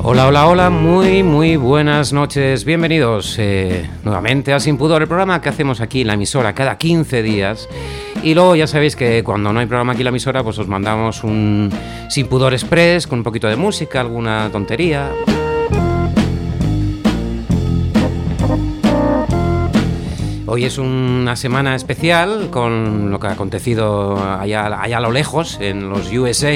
Hola, hola, hola, muy buenas noches. Bienvenidos nuevamente a Sin Pudor, el programa que hacemos aquí en la emisora cada 15 días. Y luego ya sabéis que cuando no hay programa aquí en la emisora, pues os mandamos un Sin Pudor Express con un poquito de música, alguna tontería. Hoy es una semana especial con lo que ha acontecido allá a lo lejos, en los USA.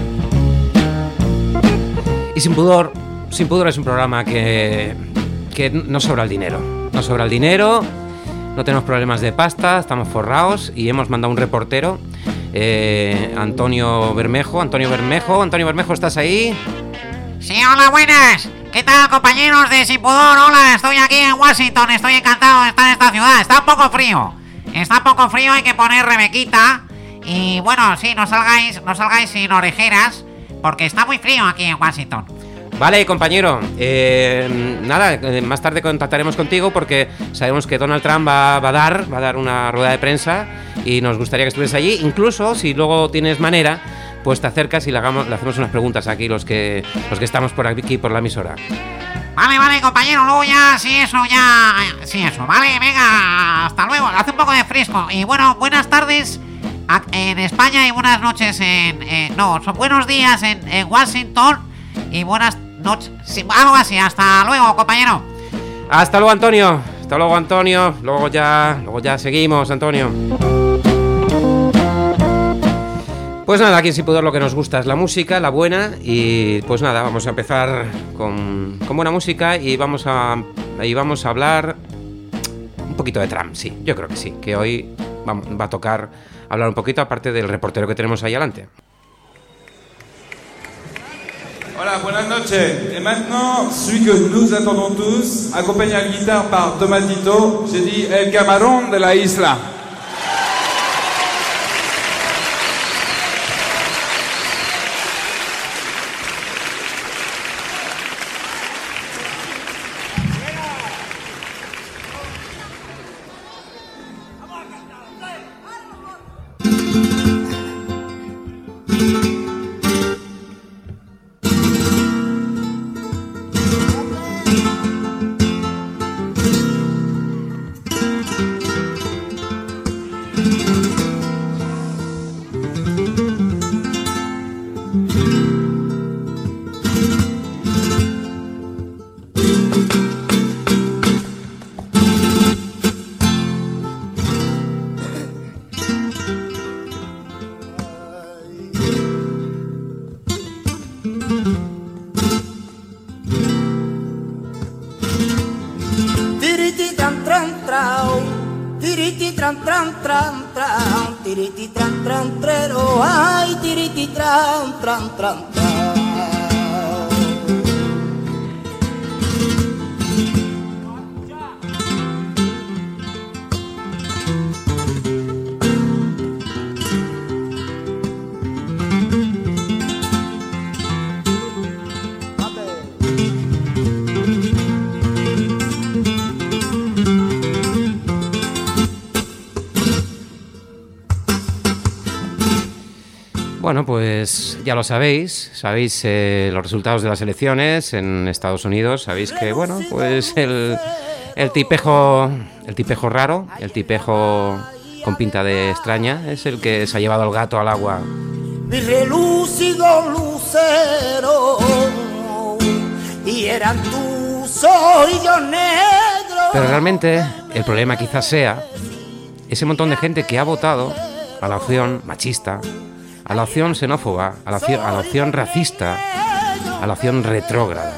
Y Sin Pudor es un programa que no sobra el dinero. No sobra el dinero, no tenemos problemas de pasta, estamos forrados y hemos mandado un reportero, Antonio Bermejo, ¿estás ahí? Sí, hola, buenas. ¿Qué tal, compañeros de Sin Pudor? Hola, estoy aquí en Washington, estoy encantado de estar en esta ciudad. Está un poco frío, hay que poner rebequita. Y bueno, sí, no salgáis sin orejeras, porque está muy frío aquí en Washington. Vale, compañero, más tarde contactaremos contigo porque sabemos que Donald Trump va a dar una rueda de prensa y nos gustaría que estuvieras allí. Incluso, si luego tienes manera, pues te acercas y le hacemos unas preguntas aquí los que estamos por aquí, por la emisora. Vale, compañero, luego ya, eso, vale, venga, hasta luego, hace un poco de fresco. Y bueno, buenas tardes en España y buenas noches son buenos días en Washington y buenas noches, sí, algo así, hasta luego, compañero. Hasta luego, Antonio, luego ya seguimos, Antonio. Pues nada, aquí en Sin Pudor lo que nos gusta es la música, la buena, y pues nada, vamos a empezar con buena música y vamos a hablar un poquito de Trump, sí, yo creo que sí, que hoy va a tocar hablar un poquito, aparte del reportero que tenemos ahí adelante. Hola, buenas noches. Et maintenant, celui que nous attendons tous, accompagné à la guitare par Tomatito, j'ai dit El Camarón de la Isla. Tiriti tran tran trero, ay, tiriti tran tran tran tran. Bueno, pues ya lo sabéis los resultados de las elecciones en Estados Unidos, sabéis que, bueno, pues el tipejo raro, el tipejo con pinta de extraña, es el que se ha llevado al gato al agua. Mi relúcido lucero, y eran tus ojillos negros. Pero realmente el problema quizás sea ese montón de gente que ha votado a la opción machista, a la opción xenófoba, a la opción racista, a la opción retrógrada.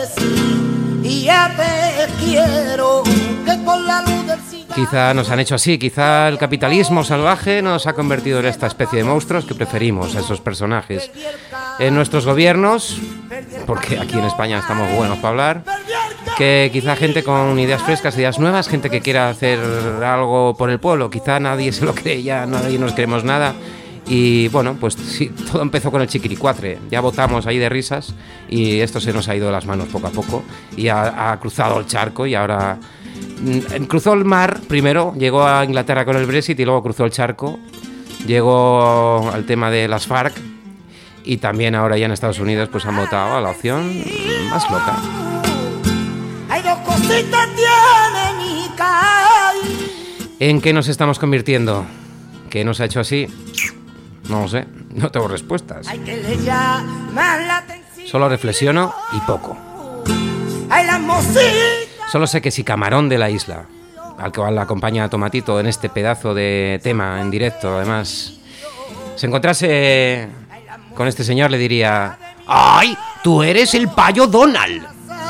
Quizá nos han hecho así, quizá el capitalismo salvaje nos ha convertido en esta especie de monstruos que preferimos a esos personajes en nuestros gobiernos, porque aquí en España estamos buenos para hablar, que quizá gente con ideas frescas, ideas nuevas, gente que quiera hacer algo por el pueblo. Quizá nadie se lo cree ya, nadie nos creemos nada. Y bueno, pues sí, todo empezó con el chiquiricuatre. Ya votamos ahí de risas y esto se nos ha ido de las manos poco a poco y ha cruzado el charco y ahora cruzó el mar primero, llegó a Inglaterra con el Brexit y luego cruzó el charco, llegó al tema de las FARC Y también ahora ya en Estados Unidos pues han votado a la opción más loca. Hay dos cositas tiene mi calle. ¿En qué nos estamos convirtiendo? ¿Qué nos ha hecho así? No lo sé, no tengo respuestas. Hay que le llaman la atención. Solo reflexiono y poco. Hay las mositas. Solo sé que si Camarón de la Isla, al que la acompaña Tomatito en este pedazo de tema en directo, además, se encontrase con este señor, le diría: ¡ay, tú eres el payo Donald!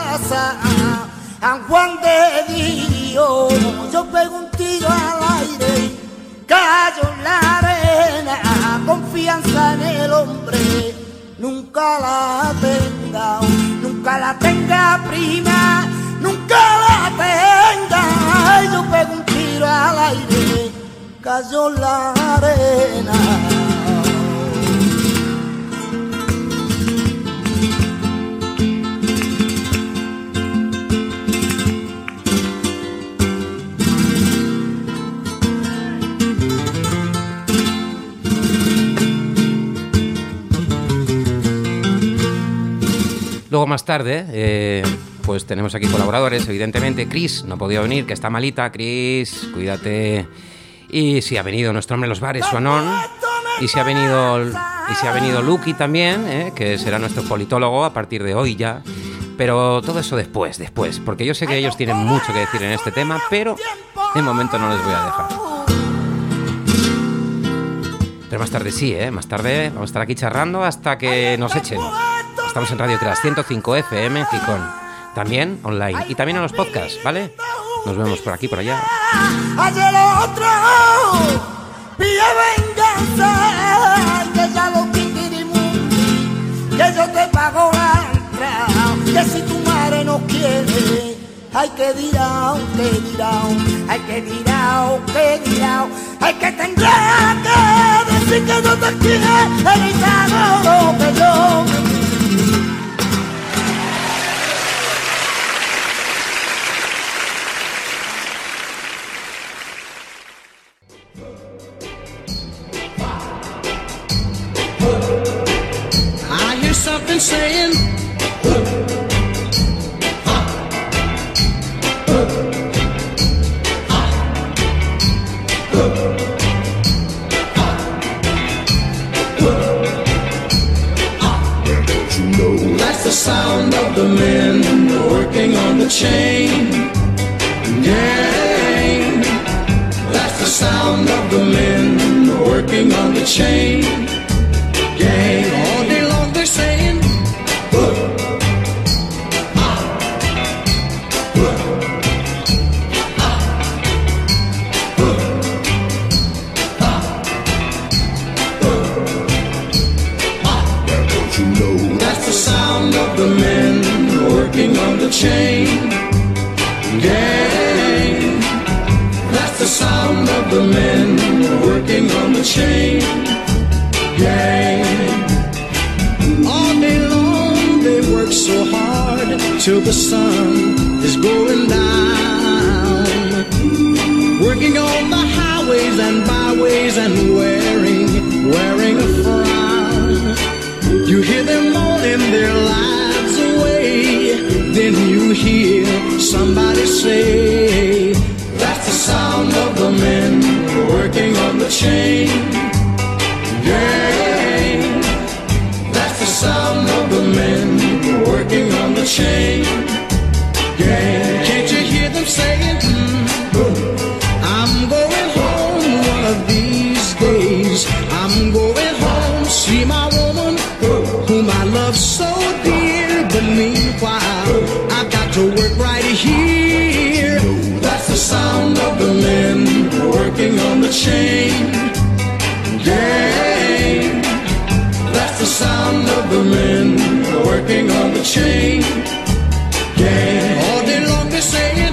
San Juan de Dios, yo pego un tiro al aire, callo en la arena, confianza en el hombre, nunca la tenga prima, nunca la tenga. Yo pego un tiro al aire, callo en la arena. Luego más tarde, pues tenemos aquí colaboradores, evidentemente. Chris no ha podido venir, que está malita. Chris, cuídate. Y si ha venido nuestro hombre de los bares, Suanón. Y si ha venido Lucky también, que será nuestro politólogo a partir de hoy ya. Pero todo eso después, porque yo sé que ellos tienen mucho que decir en este tema, pero de momento no les voy a dejar. Pero más tarde sí, más tarde vamos a estar aquí charrando hasta que nos echen. Estamos en Radio Crash 105 FM en Gijón. También online y también en los podcasts, ¿vale? Nos vemos por aquí, por allá. Ayer otro pide venganza, que ya lo kikirimundi, que yo te pago la entrada, que si tu madre no quiere, hay que dirá, hay que dirá, hay que tendrá que decir que no te quiere, evitando lo que yo me. Something saying that's the sound of the men working on the chain gang. That's the sound of the men working on the chain gang. All day long they're saying that's the sound of the men working on the chain gang. That's the sound of the men working on the chain gang. All day long they work so hard till the sun is going down, working on the highways and byways and wearing a frown. You hear them moaning their lives away, then you hear somebody say, that's the sound of the men working on the chain gang. That's the sound of the men working on the chain gang. Can't you hear them saying, I'm going home one of these days. I'm going home, see my woman whom I love so dear. But meanwhile, I've got to work right here. That's the sound of the men working on the chain gang. That's the sound of the men working on the chain gang. All day long they're saying,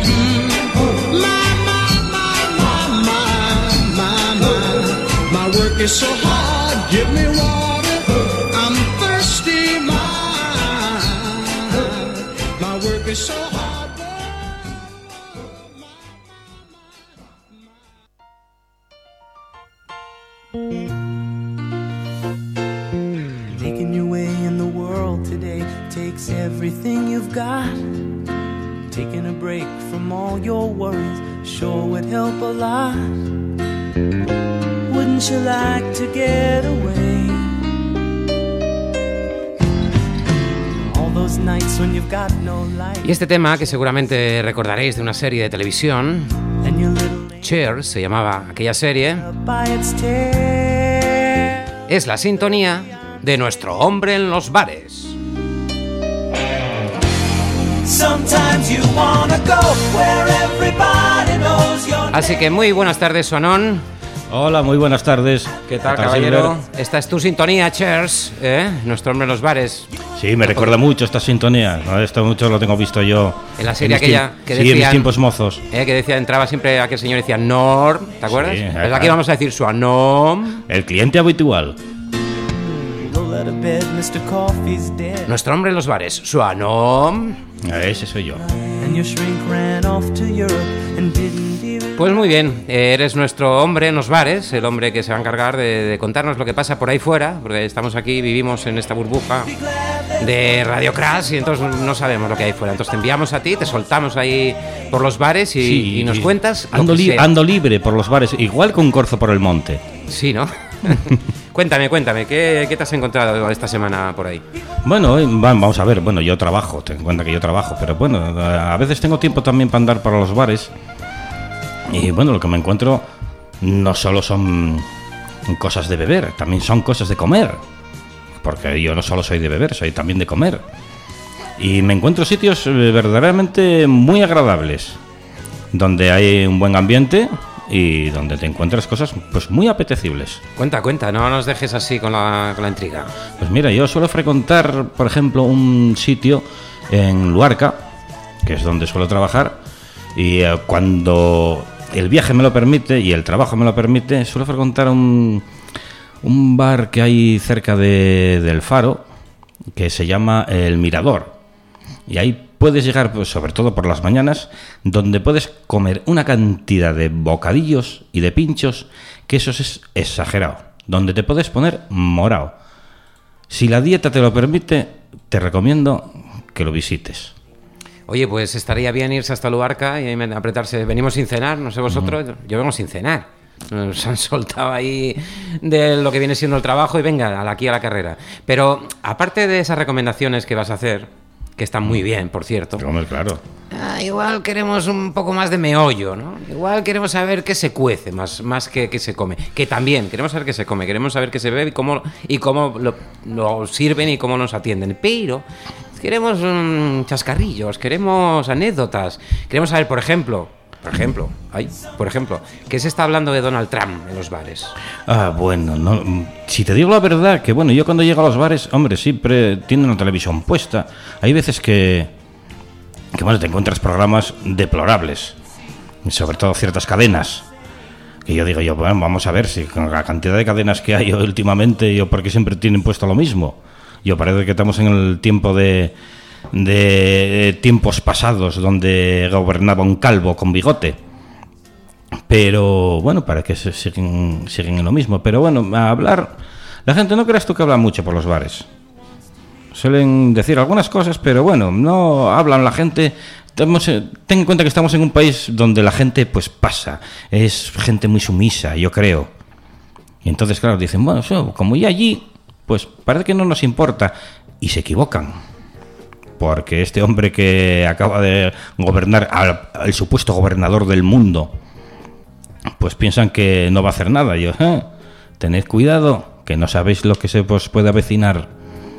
my work is so hard, give me water, I'm thirsty, my work is so hard. Making you takes everything you've got. Taking a break from all your worries sure would help a lot. Wouldn't you like to get away? All those nights when you've got no light. Y este tema, que seguramente recordaréis de una serie de televisión, Cheers se llamaba aquella serie, es la sintonía de nuestro hombre en los bares. Así que muy buenas tardes, Suanón. Hola, muy buenas tardes. ¿Qué tal, caballero? Esta es tu sintonía, Cheers, nuestro hombre en los bares. Sí, me recuerda mucho esta sintonía, ¿no? Esto mucho lo tengo visto yo en la serie aquella que decían, en mis tiempos mozos. Que decía, entraba siempre aquel señor y decía Norm, ¿te acuerdas? Sí, pues aquí vamos a decir Suanom. El cliente habitual. Nuestro hombre en los bares, Suanom. Ese soy yo. Pues muy bien, eres nuestro hombre en los bares, el hombre que se va a encargar de contarnos lo que pasa por ahí fuera, porque estamos aquí, vivimos en esta burbuja de Radio Crash y entonces no sabemos lo que hay fuera. Entonces te enviamos a ti, te soltamos ahí por los bares y nos cuentas. Ando libre por los bares, igual que un corzo por el monte. Sí, ¿no? Cuéntame, ¿qué te has encontrado esta semana por ahí? Bueno, vamos a ver, bueno, yo trabajo, ten en cuenta que yo trabajo, pero bueno, a veces tengo tiempo también para andar por los bares. Y bueno, lo que me encuentro no solo son cosas de beber, también son cosas de comer. Porque yo no solo soy de beber, soy también de comer. Y me encuentro sitios verdaderamente muy agradables, donde hay un buen ambiente y donde te encuentras cosas pues muy apetecibles. Cuenta, no nos dejes así con la intriga. Pues mira, yo suelo frecuentar, por ejemplo, un sitio en Luarca, que es donde suelo trabajar, y cuando el viaje me lo permite y el trabajo me lo permite, suelo frecuentar un bar que hay cerca del Faro, que se llama El Mirador. Y ahí puedes llegar, pues, sobre todo por las mañanas, donde puedes comer una cantidad de bocadillos y de pinchos que eso es exagerado, donde te puedes poner morao. Si la dieta te lo permite, te recomiendo que lo visites. Oye, pues estaría bien irse hasta Luarca y apretarse. Venimos sin cenar, no sé vosotros, yo vengo sin cenar. Nos han soltado ahí de lo que viene siendo el trabajo y venga, aquí a la carrera. Pero aparte de esas recomendaciones que vas a hacer, que están muy bien, por cierto. Claro. Igual queremos un poco más de meollo, ¿no? Igual queremos saber qué se cuece, más que se come. Que también queremos saber qué se come, queremos saber qué se bebe y cómo lo sirven y cómo nos atienden. Pero queremos chascarrillos, queremos anécdotas, queremos saber, por ejemplo, ¿qué se está hablando de Donald Trump en los bares? Bueno, no, si te digo la verdad, que bueno, yo cuando llego a los bares, hombre, siempre tienen la televisión puesta. Hay veces que bueno, te encuentras programas deplorables, sobre todo ciertas cadenas, que yo digo, bueno, vamos a ver si con la cantidad de cadenas que hay últimamente, porque siempre tienen puesto lo mismo. Yo parece que estamos en el tiempo de tiempos pasados donde gobernaba un calvo con bigote, pero bueno, para que siguen en lo mismo. Pero bueno, a hablar, la gente, no creas tú que habla mucho por los bares, suelen decir algunas cosas, pero bueno, no hablan la gente. Ten en cuenta que estamos en un país donde la gente pues pasa, es gente muy sumisa, yo creo, y entonces claro, dicen, bueno, como ya allí, pues parece que no nos importa, y se equivocan. Porque este hombre que acaba de gobernar al supuesto gobernador del mundo, pues piensan que no va a hacer nada. Tened cuidado, que no sabéis lo que se os puede avecinar.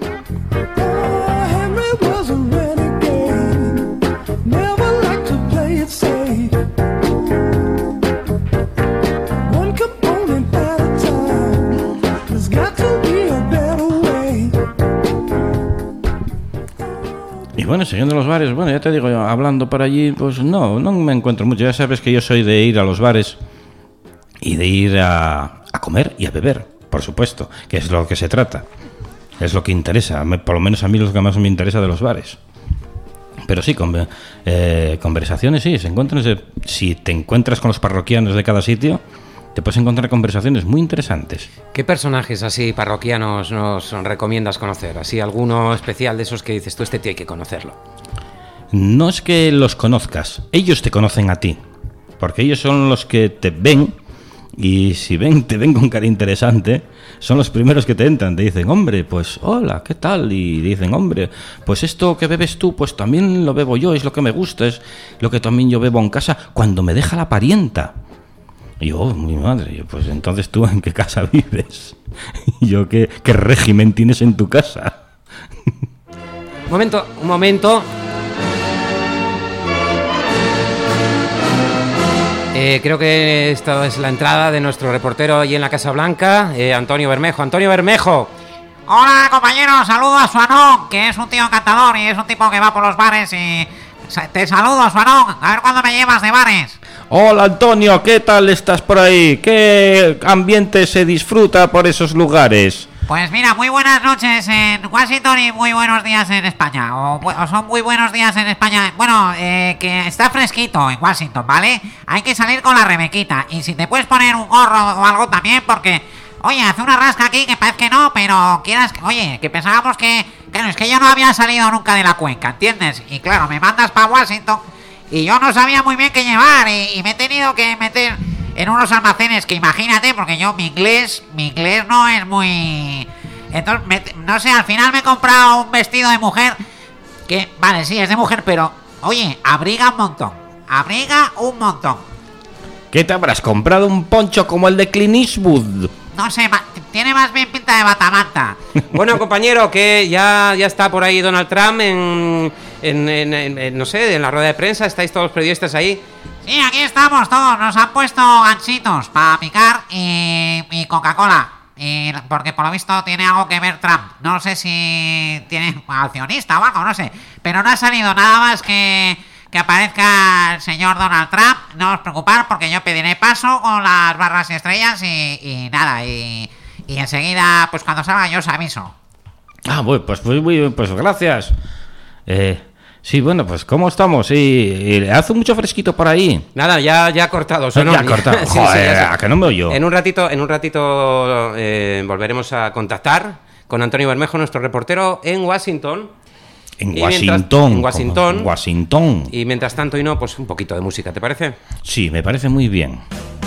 Y bueno, siguiendo los bares, bueno, ya te digo, hablando por allí, pues no me encuentro mucho. Ya sabes que yo soy de ir a los bares y de ir a comer y a beber, por supuesto, que es lo que se trata. Es lo que interesa, por lo menos a mí lo que más me interesa de los bares. Pero sí, conversaciones sí, si te encuentras con los parroquianos de cada sitio, te puedes encontrar conversaciones muy interesantes. ¿Qué personajes así parroquianos nos recomiendas conocer? Así alguno especial de esos que dices tú, este tío hay que conocerlo. No es que los conozcas, ellos te conocen a ti, porque ellos son los que te ven, y si te ven con cara interesante, son los primeros que te entran, te dicen, hombre, pues hola, ¿qué tal? Y dicen, hombre, pues esto que bebes tú, pues también lo bebo yo, es lo que me gusta, es lo que también yo bebo en casa cuando me deja la parienta. Y yo, mi madre, yo, pues entonces tú, ¿en qué casa vives? Y yo, ¿qué régimen tienes en tu casa? Un momento. Creo que esta es la entrada de nuestro reportero allí en la Casa Blanca, Antonio Bermejo. ¡Antonio Bermejo! Hola, compañero, saludo a Suanón, que es un tío encantador y es un tipo que va por los bares y... Te saludo, Suanón, a ver cuándo me llevas de bares. Hola, Antonio, ¿qué tal estás por ahí? ¿Qué ambiente se disfruta por esos lugares? Pues mira, muy buenas noches en Washington y muy buenos días en España. O son muy buenos días en España. Bueno, que está fresquito en Washington, ¿vale? Hay que salir con la rebequita. Y si te puedes poner un gorro o algo también, porque... Oye, hace una rasca aquí que parece que no, pero quieras... Oye, que pensábamos que... Claro, es que yo no había salido nunca de la cuenca, ¿entiendes? Y claro, me mandas para Washington y yo no sabía muy bien qué llevar y me he tenido que meter... en unos almacenes que imagínate, porque yo mi inglés no es muy... Entonces, no sé, al final me he comprado un vestido de mujer que, vale, sí, es de mujer, pero, oye, abriga un montón. ¿Qué te habrás comprado? ¿Un poncho como el de Clint Eastwood? No sé, tiene más bien pinta de batamanta. Bueno, compañero, que ya está por ahí Donald Trump en no sé, en la rueda de prensa. ¿Estáis todos los periodistas ahí? Sí, aquí estamos todos, nos han puesto ganchitos para picar y Coca-Cola. Porque por lo visto tiene algo que ver Trump. No sé si tiene accionista o algo, no sé. Pero no ha salido nada más que aparezca el señor Donald Trump. No os preocupad porque yo pediré paso con las barras y estrellas y nada. Y enseguida, pues cuando salga yo os aviso. Ah, bueno, pues gracias. Sí, bueno, pues ¿cómo estamos? ¿Y hace mucho fresquito por ahí? Nada, ya ha cortado. Ya ha cortado. Sí, joder, sí, ¿a que no me oyo? En un ratito volveremos a contactar con Antonio Bermejo, nuestro reportero en Washington. En Washington. En Washington. Y mientras tanto, y no, pues un poquito de música, ¿te parece? Sí, me parece muy bien.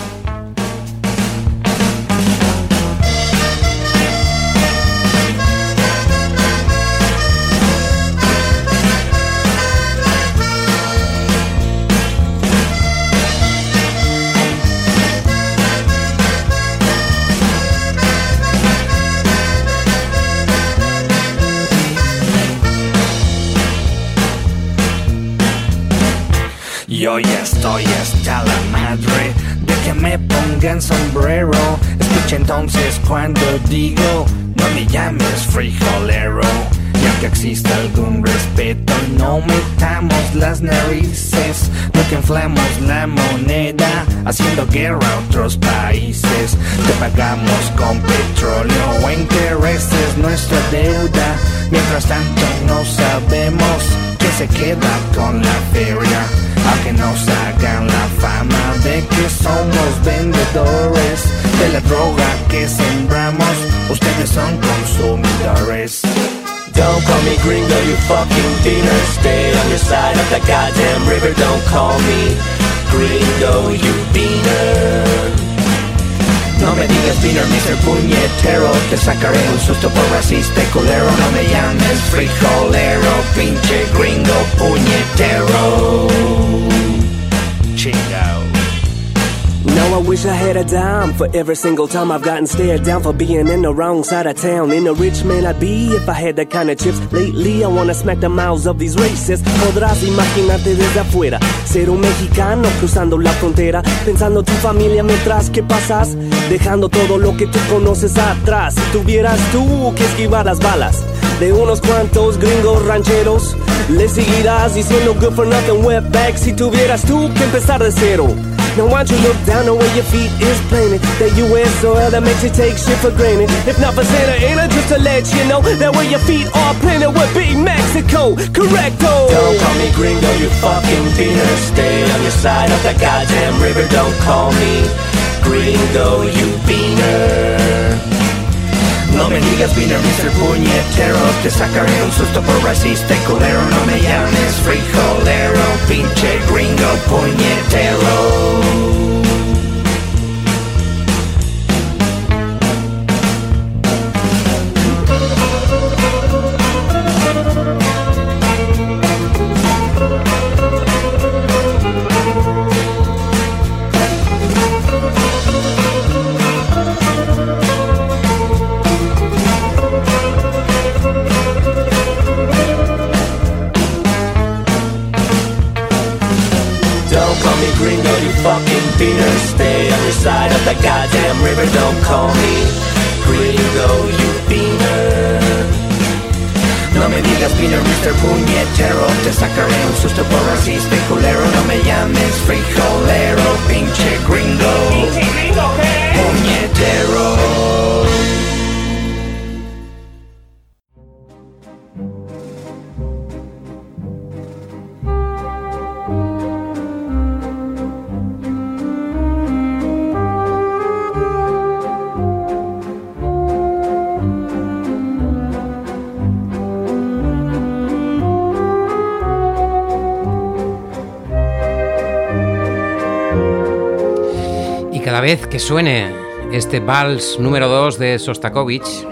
Yo ya estoy hasta la madre de que me pongan sombrero. Escucha entonces cuando digo, no me llames frijolero. Y aunque exista algún respeto, no metamos las narices. Nunca inflamos la moneda haciendo guerra a otros países. Te pagamos con petróleo o intereses nuestra deuda. Mientras tanto no sabemos quién se queda con la feria. Aunque nos hagan la fama de que somos vendedores de la droga que sembramos, ustedes son consumidores. Don't call me gringo, you fucking beaner. Stay on your side of the goddamn river. Don't call me gringo, you beaner. No me digas beaner, Mr. Puñetero. Te sacaré un susto por racista y culero. No me llames frijolero, pinche gringo puñetero. Chingao. Now I wish I had a dime for every single time I've gotten stared down for being in the wrong side of town. In a rich man I'd be if I had that kind of chips. Lately I wanna smack the mouths of these racists. Podrás imaginarte desde afuera ser un mexicano cruzando la frontera, pensando tu familia mientras que pasas, dejando todo lo que tú conoces atrás. Si tuvieras tú que esquivar las balas, de unos cuantos gringos rancheros. Le seguirás diciendo good for nothing wetback si tuvieras tú que empezar de cero. Now why don't you look down the way your feet is planted? That US soil that makes you take shit for granted. If not for Santa Ana, just to let you know that where your feet are planted would be Mexico. Correcto. Don't call me gringo, you fucking beaner. Stay on your side of the goddamn river. Don't call me gringo, you beaner. No me digas beaner, Mr. Puñetero. Te sacaré un susto por racista y culero. No me llames frijolero, pinche gringo puñetero. Gringo, you fucking beaner. Stay on your side of the goddamn river. Don't call me gringo, you beaner. No me digas beaner, Mr. Puñetero. Te sacaré un susto por racista y culero. No me llames frijolero, pinche gringo. ¿Pinche gringo qué? Puñetero. Cada vez que suene este vals número 2 de Sostakovich,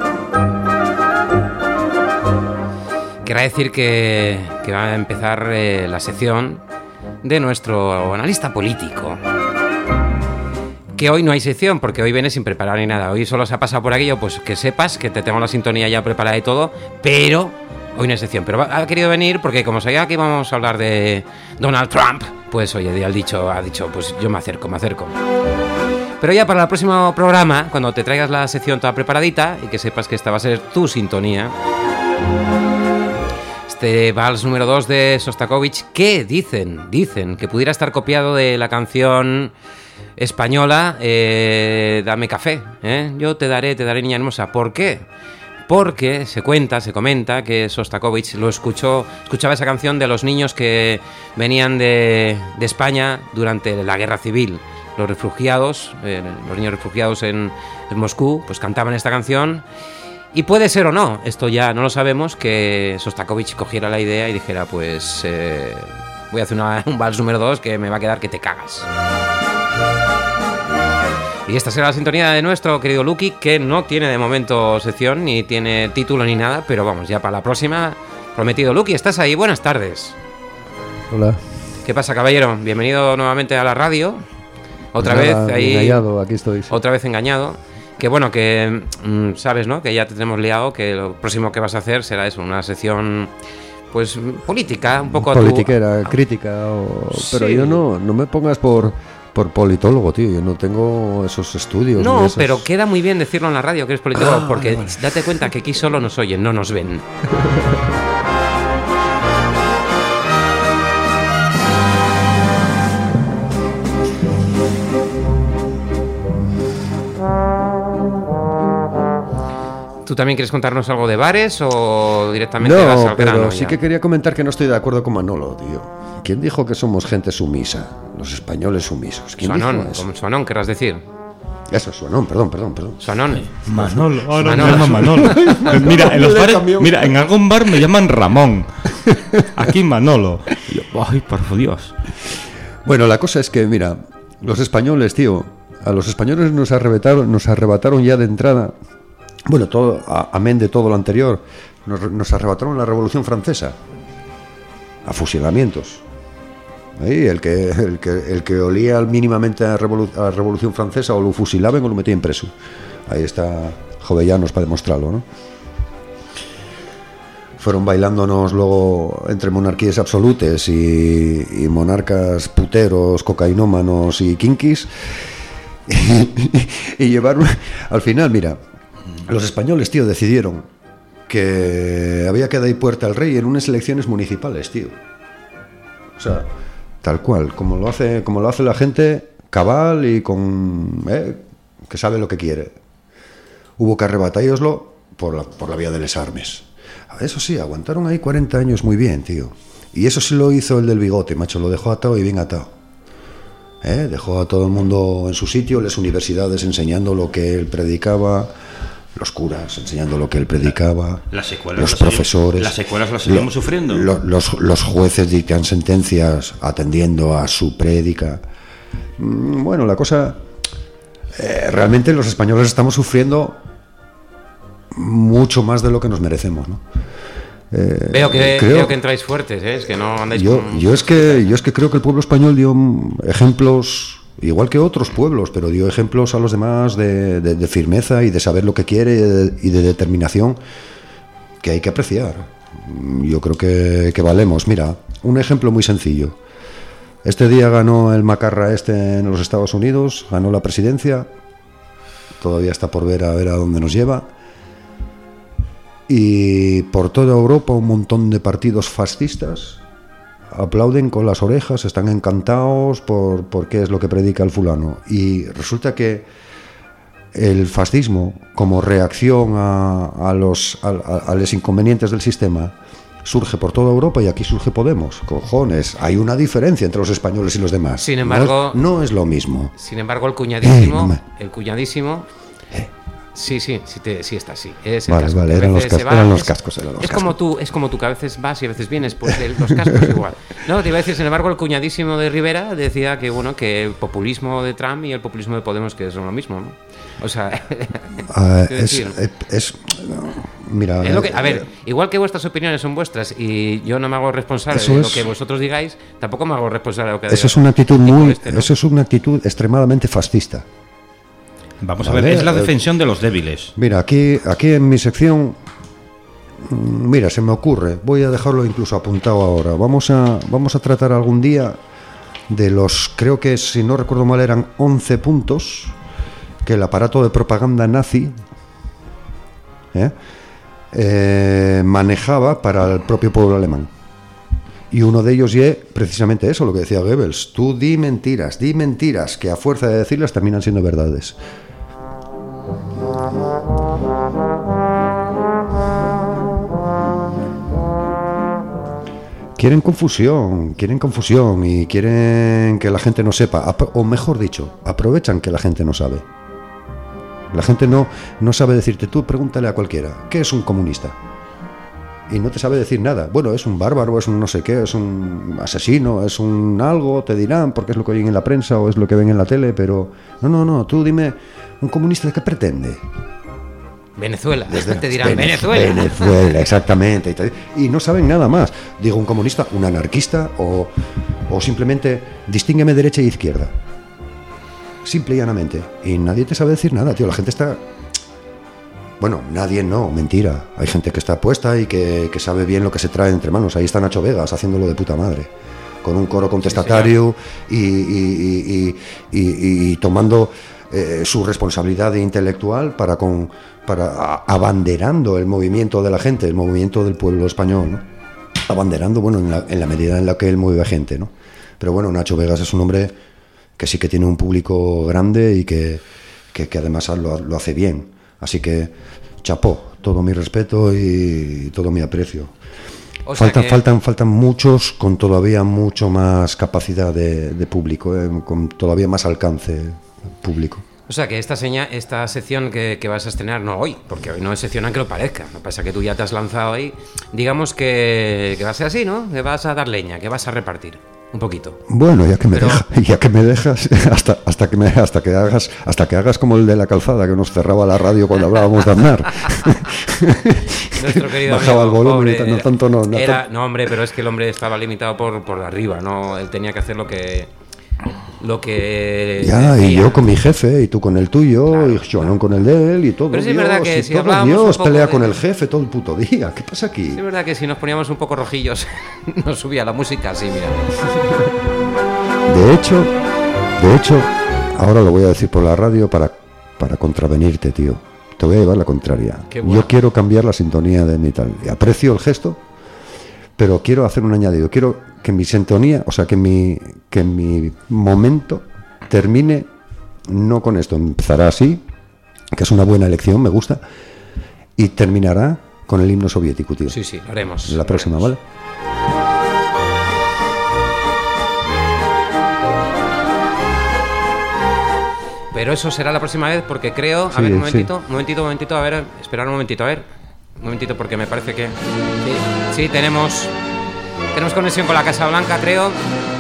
querrá decir que va a empezar la sección de nuestro analista político. Que hoy no hay sección, porque hoy viene sin preparar ni nada. Hoy solo se ha pasado por aquello, pues que sepas que te tengo la sintonía ya preparada y todo, pero hoy no hay sección. Pero ha querido venir porque como sabía que íbamos a hablar de Donald Trump, pues oye, ha dicho, pues yo me acerco. Pero ya para el próximo programa, cuando te traigas la sección toda preparadita y que sepas que esta va a ser tu sintonía, este vals número 2 de Sostakovich, que dicen que pudiera estar copiado de la canción española Dame café, yo te daré niña hermosa. ¿Por qué? Porque se comenta que Sostakovich escuchaba esa canción de los niños que venían de España durante la guerra civil. Los niños refugiados en Moscú, pues cantaban esta canción. Y puede ser o no, esto ya no lo sabemos, que Sostakovich cogiera la idea y dijera, pues voy a hacer un vals número 2 que me va a quedar que te cagas. Y esta será la sintonía de nuestro querido Lucky, que no tiene de momento sección, ni tiene título ni nada, pero vamos, ya para la próxima, prometido. Lucky, ¿estás ahí? Buenas tardes. Hola. ¿Qué pasa, caballero? Bienvenido nuevamente a la radio. Otra vez ahí. Engañado, aquí estoy. Sí. Otra vez engañado. Que bueno, que sabes, ¿no? Que ya te tenemos liado, que lo próximo que vas a hacer será eso, una sección, pues, política, un poco... Politiquera, crítica, pero sí. Yo no me pongas por politólogo, tío, yo no tengo esos estudios. No, pero queda muy bien decirlo en la radio, que eres politólogo, porque vale. Date cuenta que aquí solo nos oyen, no nos ven. ¿Tú también quieres contarnos algo de bares o directamente vas al grano? No, sí que quería comentar que no estoy de acuerdo con Manolo, tío. ¿Quién dijo que somos gente sumisa? Los españoles sumisos. ¿Quién dijo eso? Como Suanón, querrás decir. Eso, Suanón, perdón. Suanón. Manolo, ahora me llaman Manolo. Mira, en los bares, en algún bar me llaman Ramón. Aquí Manolo. Ay, por Dios. Bueno, la cosa es que, mira, los españoles, tío, a los españoles nos arrebataron ya de entrada. Bueno, amén de todo lo anterior, nos arrebataron la Revolución Francesa a fusilamientos. Ahí, el que olía mínimamente a Revolución Francesa o lo fusilaban o lo metían preso. Ahí está Jovellanos para demostrarlo, ¿no? Fueron bailándonos luego entre monarquías absolutes y monarcas puteros, cocainómanos y kinkis y llevaron al final, mira. Los españoles, tío, decidieron que había que dar puerta al rey en unas elecciones municipales, tío. O sea, tal cual, como lo hace la gente, cabal y con que sabe lo que quiere. Hubo que arrebatárselo por la vía de les armes. Eso sí, aguantaron ahí 40 años muy bien, tío. Y eso sí lo hizo el del bigote, macho, lo dejó atado y bien atado. Dejó a todo el mundo en su sitio, las universidades enseñando lo que él predicaba, los curas enseñando lo que él predicaba, los profesores, las secuelas las seguimos sufriendo. Los jueces dictan sentencias atendiendo a su prédica. Bueno, la cosa, realmente los españoles estamos sufriendo mucho más de lo que nos merecemos, ¿no? Veo que entráis fuertes, es que no andáis yo es que creo que el pueblo español dio ejemplos, igual que otros pueblos, pero dio ejemplos a los demás de firmeza y de saber lo que quiere y de determinación que hay que apreciar. Yo creo que valemos. Mira, un ejemplo muy sencillo. Este día ganó el macarra en los Estados Unidos, ganó la presidencia, todavía está por ver a dónde nos lleva. Y por toda Europa un montón de partidos fascistas aplauden con las orejas, están encantados por qué es lo que predica el fulano. Y resulta que el fascismo, como reacción a los inconvenientes del sistema, surge por toda Europa y aquí surge Podemos. Cojones, hay una diferencia entre los españoles y los demás. Sin embargo, no es lo mismo. Sin embargo, el cuñadísimo... Sí está así. Es el casco. Vale, eran los cascos. Es como tú que a veces vas y a veces vienes, pues los cascos igual. No, te iba a decir, sin embargo, el cuñadísimo de Rivera decía que que el populismo de Trump y el populismo de Podemos que son lo mismo, ¿no? O sea, mira, es lo que, a ver, igual que vuestras opiniones son vuestras y yo no me hago responsable de lo que vosotros digáis, tampoco me hago responsable de lo que digáis. Eso es una actitud extremadamente fascista. Vamos a ver, es la defensión de los débiles. Mira, aquí en mi sección, mira, se me ocurre, voy a dejarlo incluso apuntado ahora. Vamos a tratar algún día de los, creo que si no recuerdo mal eran 11 puntos que el aparato de propaganda nazi manejaba para el propio pueblo alemán. Y uno de ellos es precisamente eso, lo que decía Goebbels. Tú di mentiras, que a fuerza de decirlas terminan siendo verdades. Quieren confusión y quieren que la gente no sepa, o mejor dicho, aprovechan que la gente no sabe. La gente no sabe decirte, tú pregúntale a cualquiera, ¿qué es un comunista? Y no te sabe decir nada. Bueno, es un bárbaro, es un no sé qué, es un asesino, es un algo, te dirán, porque es lo que oyen en la prensa o es lo que ven en la tele, pero no, tú dime, ¿un comunista de qué pretende? Venezuela, te dirán Venezuela. Venezuela, exactamente. Y no saben nada más. Digo, un comunista, un anarquista o simplemente distíngueme derecha e izquierda. Simple y llanamente. Y nadie te sabe decir nada, tío. La gente está... Bueno, nadie no, mentira. Hay gente que está puesta y que sabe bien lo que se trae entre manos. Ahí está Nacho Vegas haciéndolo de puta madre. Con un coro contestatario y tomando su responsabilidad intelectual para abanderando el movimiento de la gente, el movimiento del pueblo español, ¿no? Abanderando, bueno, en la medida en la que él mueve a gente, ¿no? Pero bueno, Nacho Vegas es un hombre que sí que tiene un público grande y que además lo hace bien. Así que, chapó, todo mi respeto y todo mi aprecio. Faltan muchos con todavía mucho más capacidad de público, con todavía más alcance público. O sea que esta sección que vas a estrenar, no hoy, porque hoy no es sección aunque lo parezca. No pasa que tú ya te has lanzado ahí. Digamos que va a ser así, ¿no? Que vas a dar leña, que vas a repartir un poquito. Bueno, ya que me dejas, hasta que hagas como el de la calzada que nos cerraba la radio cuando hablábamos de Aznar. Nuestro querido bajaba amigo, el volumen, pobre, no tanto no. No, hombre, pero es que el hombre estaba limitado por arriba, no, él tenía que hacer lo que ya, decía. Y yo con mi jefe, y tú con el tuyo, claro, y Joanón con el de él, y todo. Pero sí, Dios, es verdad que si todo Dios pelea con el jefe todo el puto día. ¿Qué pasa aquí? Sí, es verdad que si nos poníamos un poco rojillos nos subía la música así, mira. De hecho, ahora lo voy a decir por la radio para contravenirte, tío. te voy a llevar la contraria. Qué bueno. Yo quiero cambiar la sintonía de mi tal. Aprecio el gesto, pero quiero hacer un añadido. Quiero que mi sintonía, o sea, que mi momento termine no con esto. Empezará así, que es una buena elección, me gusta, y terminará con el himno soviético, tío. Sí, lo haremos. La próxima, ¿vale? Pero eso será la próxima vez porque creo... A Sí, ver, un sí. momentito, a ver, esperar un momentito, porque me parece que... Sí, tenemos conexión con la Casa Blanca, creo.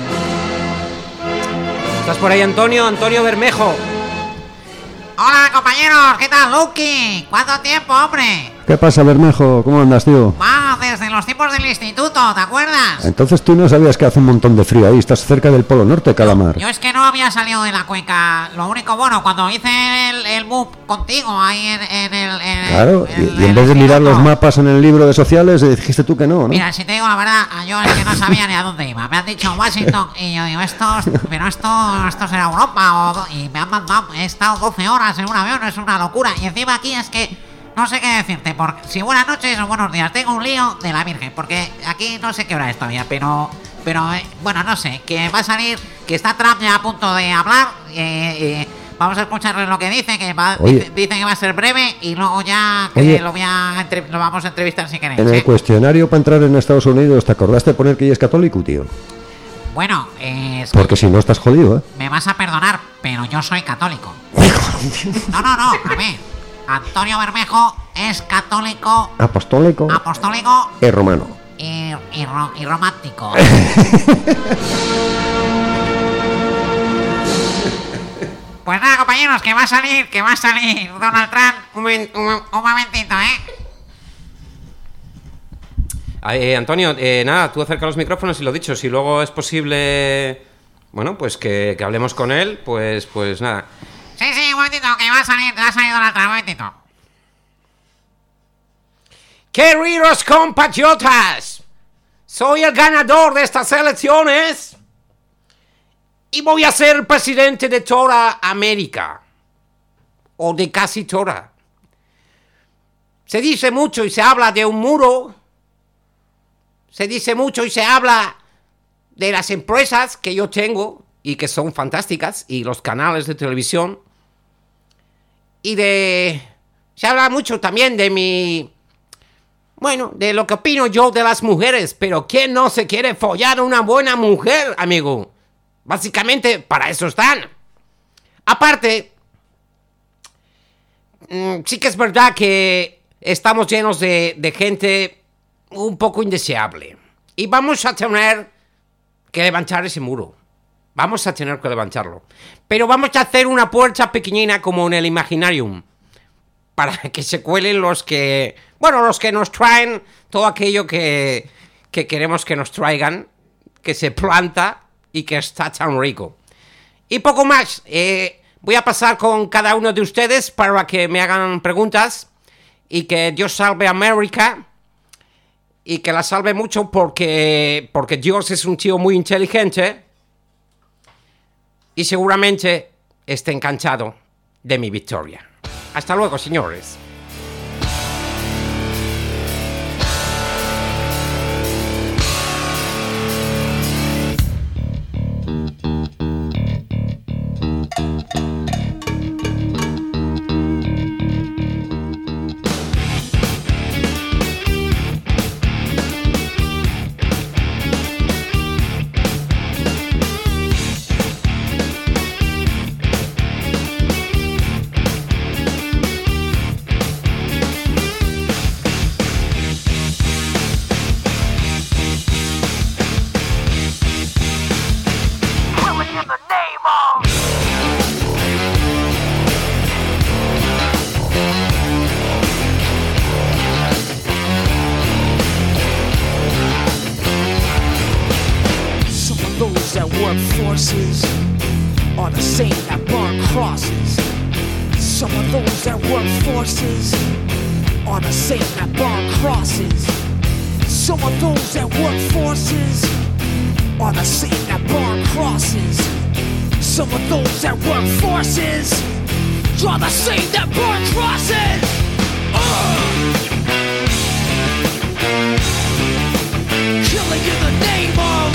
¿Estás por ahí, Antonio? Antonio Bermejo. Hola, compañeros, ¿qué tal, Lucky? ¿Cuánto tiempo, hombre? ¿Qué pasa, Bermejo? ¿Cómo andas, tío? Vamos, desde los tiempos del instituto, ¿te acuerdas? Entonces tú no sabías que hace un montón de frío ahí. Estás cerca del Polo Norte, Calamar. Yo es que no había salido de la cuenca. Lo único bueno, cuando hice el MOOC contigo ahí en el... Claro, y en vez de mirar los mapas en el libro de sociales, dijiste tú que no, ¿no? Mira, si te digo la verdad, yo es que no sabía ni a dónde iba. Me han dicho Washington y yo digo, esto será Europa. Y me han mandado, he estado 12 horas en un avión, es una locura. Y encima aquí es que... No sé qué decirte, porque si buenas noches o buenos días, tengo un lío de la Virgen, porque aquí no sé qué hora es todavía, pero bueno, no sé, que va a salir, que está Trump ya a punto de hablar, vamos a escucharle lo que dice, dice que va a ser breve y luego ya que lo vamos a entrevistar si queréis. En el cuestionario para entrar en Estados Unidos, ¿te acordaste de poner que ella es católico, tío? Bueno, porque si no estás jodido, ¿eh? Me vas a perdonar, pero yo soy católico. No, a ver. Antonio Bermejo es católico, Apostólico y romano. Y romántico. Pues nada, compañeros, que va a salir Donald Trump. Un momentito, Antonio, nada, tú acerca los micrófonos y lo dicho, si luego es posible, bueno, pues que hablemos con él, pues nada. Sí, un momentito, que va a salir Donald Trump, un momentito. Queridos compatriotas, soy el ganador de estas elecciones y voy a ser presidente de toda América, o de casi toda. Se dice mucho y se habla de un muro, se dice mucho y se habla de las empresas que yo tengo y que son fantásticas, y los canales de televisión. Se habla mucho también de de lo que opino yo de las mujeres, pero ¿quién no se quiere follar a una buena mujer, amigo? Básicamente, para eso están. Aparte, sí que es verdad que estamos llenos de gente un poco indeseable. Y vamos a tener que levantar ese muro. Vamos a tener que levantarlo. Pero vamos a hacer una puerta pequeñina como en el Imaginarium, para que se cuelen los que nos traen todo aquello que queremos que nos traigan, que se planta y que está tan rico. Y poco más. Voy a pasar con cada uno de ustedes para que me hagan preguntas, y que Dios salve a América, y que la salve mucho porque Dios es un tío muy inteligente y seguramente esté encantado de mi victoria. Hasta luego, señores. forces are the same that burn crosses. Some of those that work forces are the same that burn crosses. Some of those that work forces are the same that burn crosses. Some of those that work forces draw the same that burn crosses. Killing in the name of.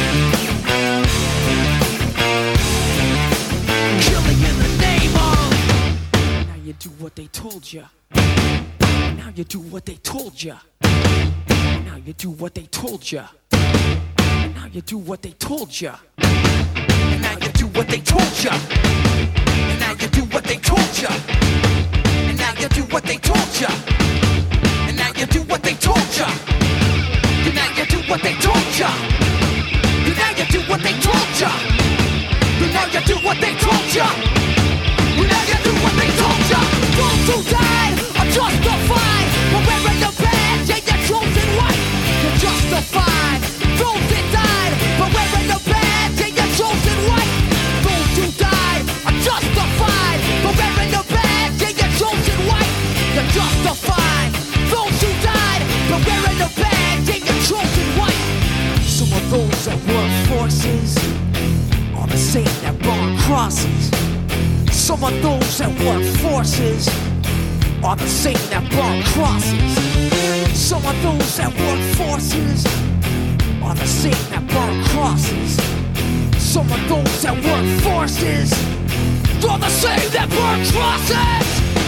Killing in the name of. Now you do what they told you. Now you do what they told you. Now you do what they told you. Now you do what they told you. And now you do what they told you. And now you do what they told you. And now you do what they told you. And now you do what they told you. And now you do what they told you. And now you do what they told you. And now you do what they told you. And now you do what they told you. Those who died are justified for wearing the badge and your chosen white. You're justified. Those that died for wearing the badge and your chosen white. Those who died are justified for wearing the badge and your chosen white. You're justified. Those who died for wearing the badge and your chosen white. Some of those that work forces are the same that burn crosses. Some of those that work forces are the same that burn crosses. Some of those that work forces are the same that burn crosses. Some of those that work forces are the same that burn crosses.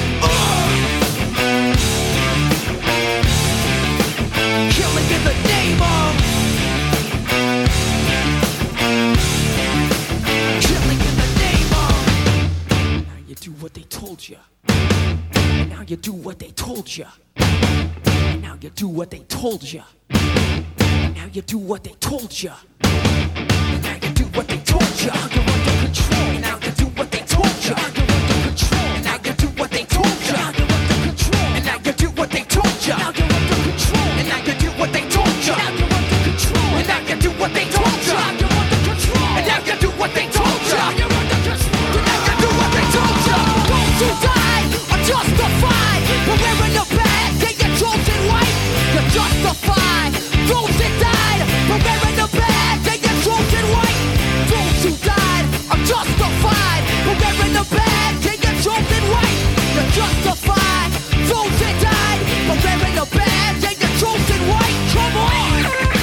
Killing in the name of. Killing in the name of. Now you do what they told you. And now you do what they told you. And now you do what they told you. And now you do what they told you. And now you do what they told you. You're under control. And now you do what they told you. You're under control. And now you do what they told you. You're under control. And now you do what they told you. Now you're under control. And now you do what they told you. Now you're under control. And now you do what they told you. You're under control. And now you do what they told you. You're under control. And now you do what they told you. Those who died are justified for wearing the badge and your chosen white. You're justified. Those that died for wearing the badge and your chosen white. Those who died are justified for wearing the badge and your chosen white. You're justified. Those that died for wearing the badge and your chosen white. Come on.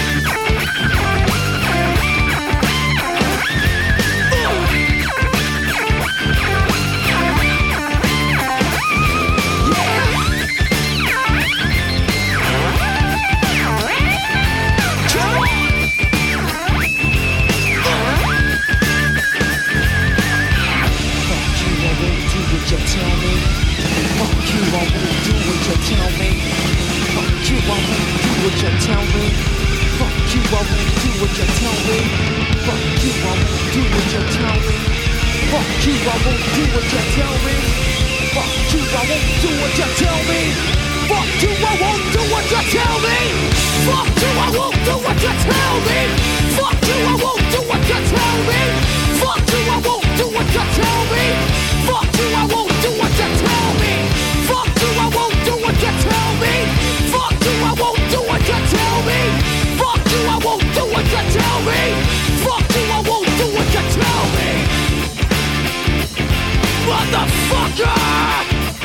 You tell me, fuck you, I won't do what you tell me. Fuck you, I won't do what you tell me. Fuck you, I won't do what you tell me. Fuck you, I won't do what you tell me. Fuck you, I won't do what you tell me. Fuck you, I won't do what you tell me. Fuck you, I won't do what you tell me. Fuck you, I won't do what you tell me. Fuck you, I won't do what you tell me. Fuck you, I won't do what you tell me. Fuck you, I won't do what you tell me. Fuck you, I won't do what you tell me. Fuck you, I won't do what you tell me. Fuck you, I won't do what you tell me. Fuck you, I won't do what you tell me. Motherfucker!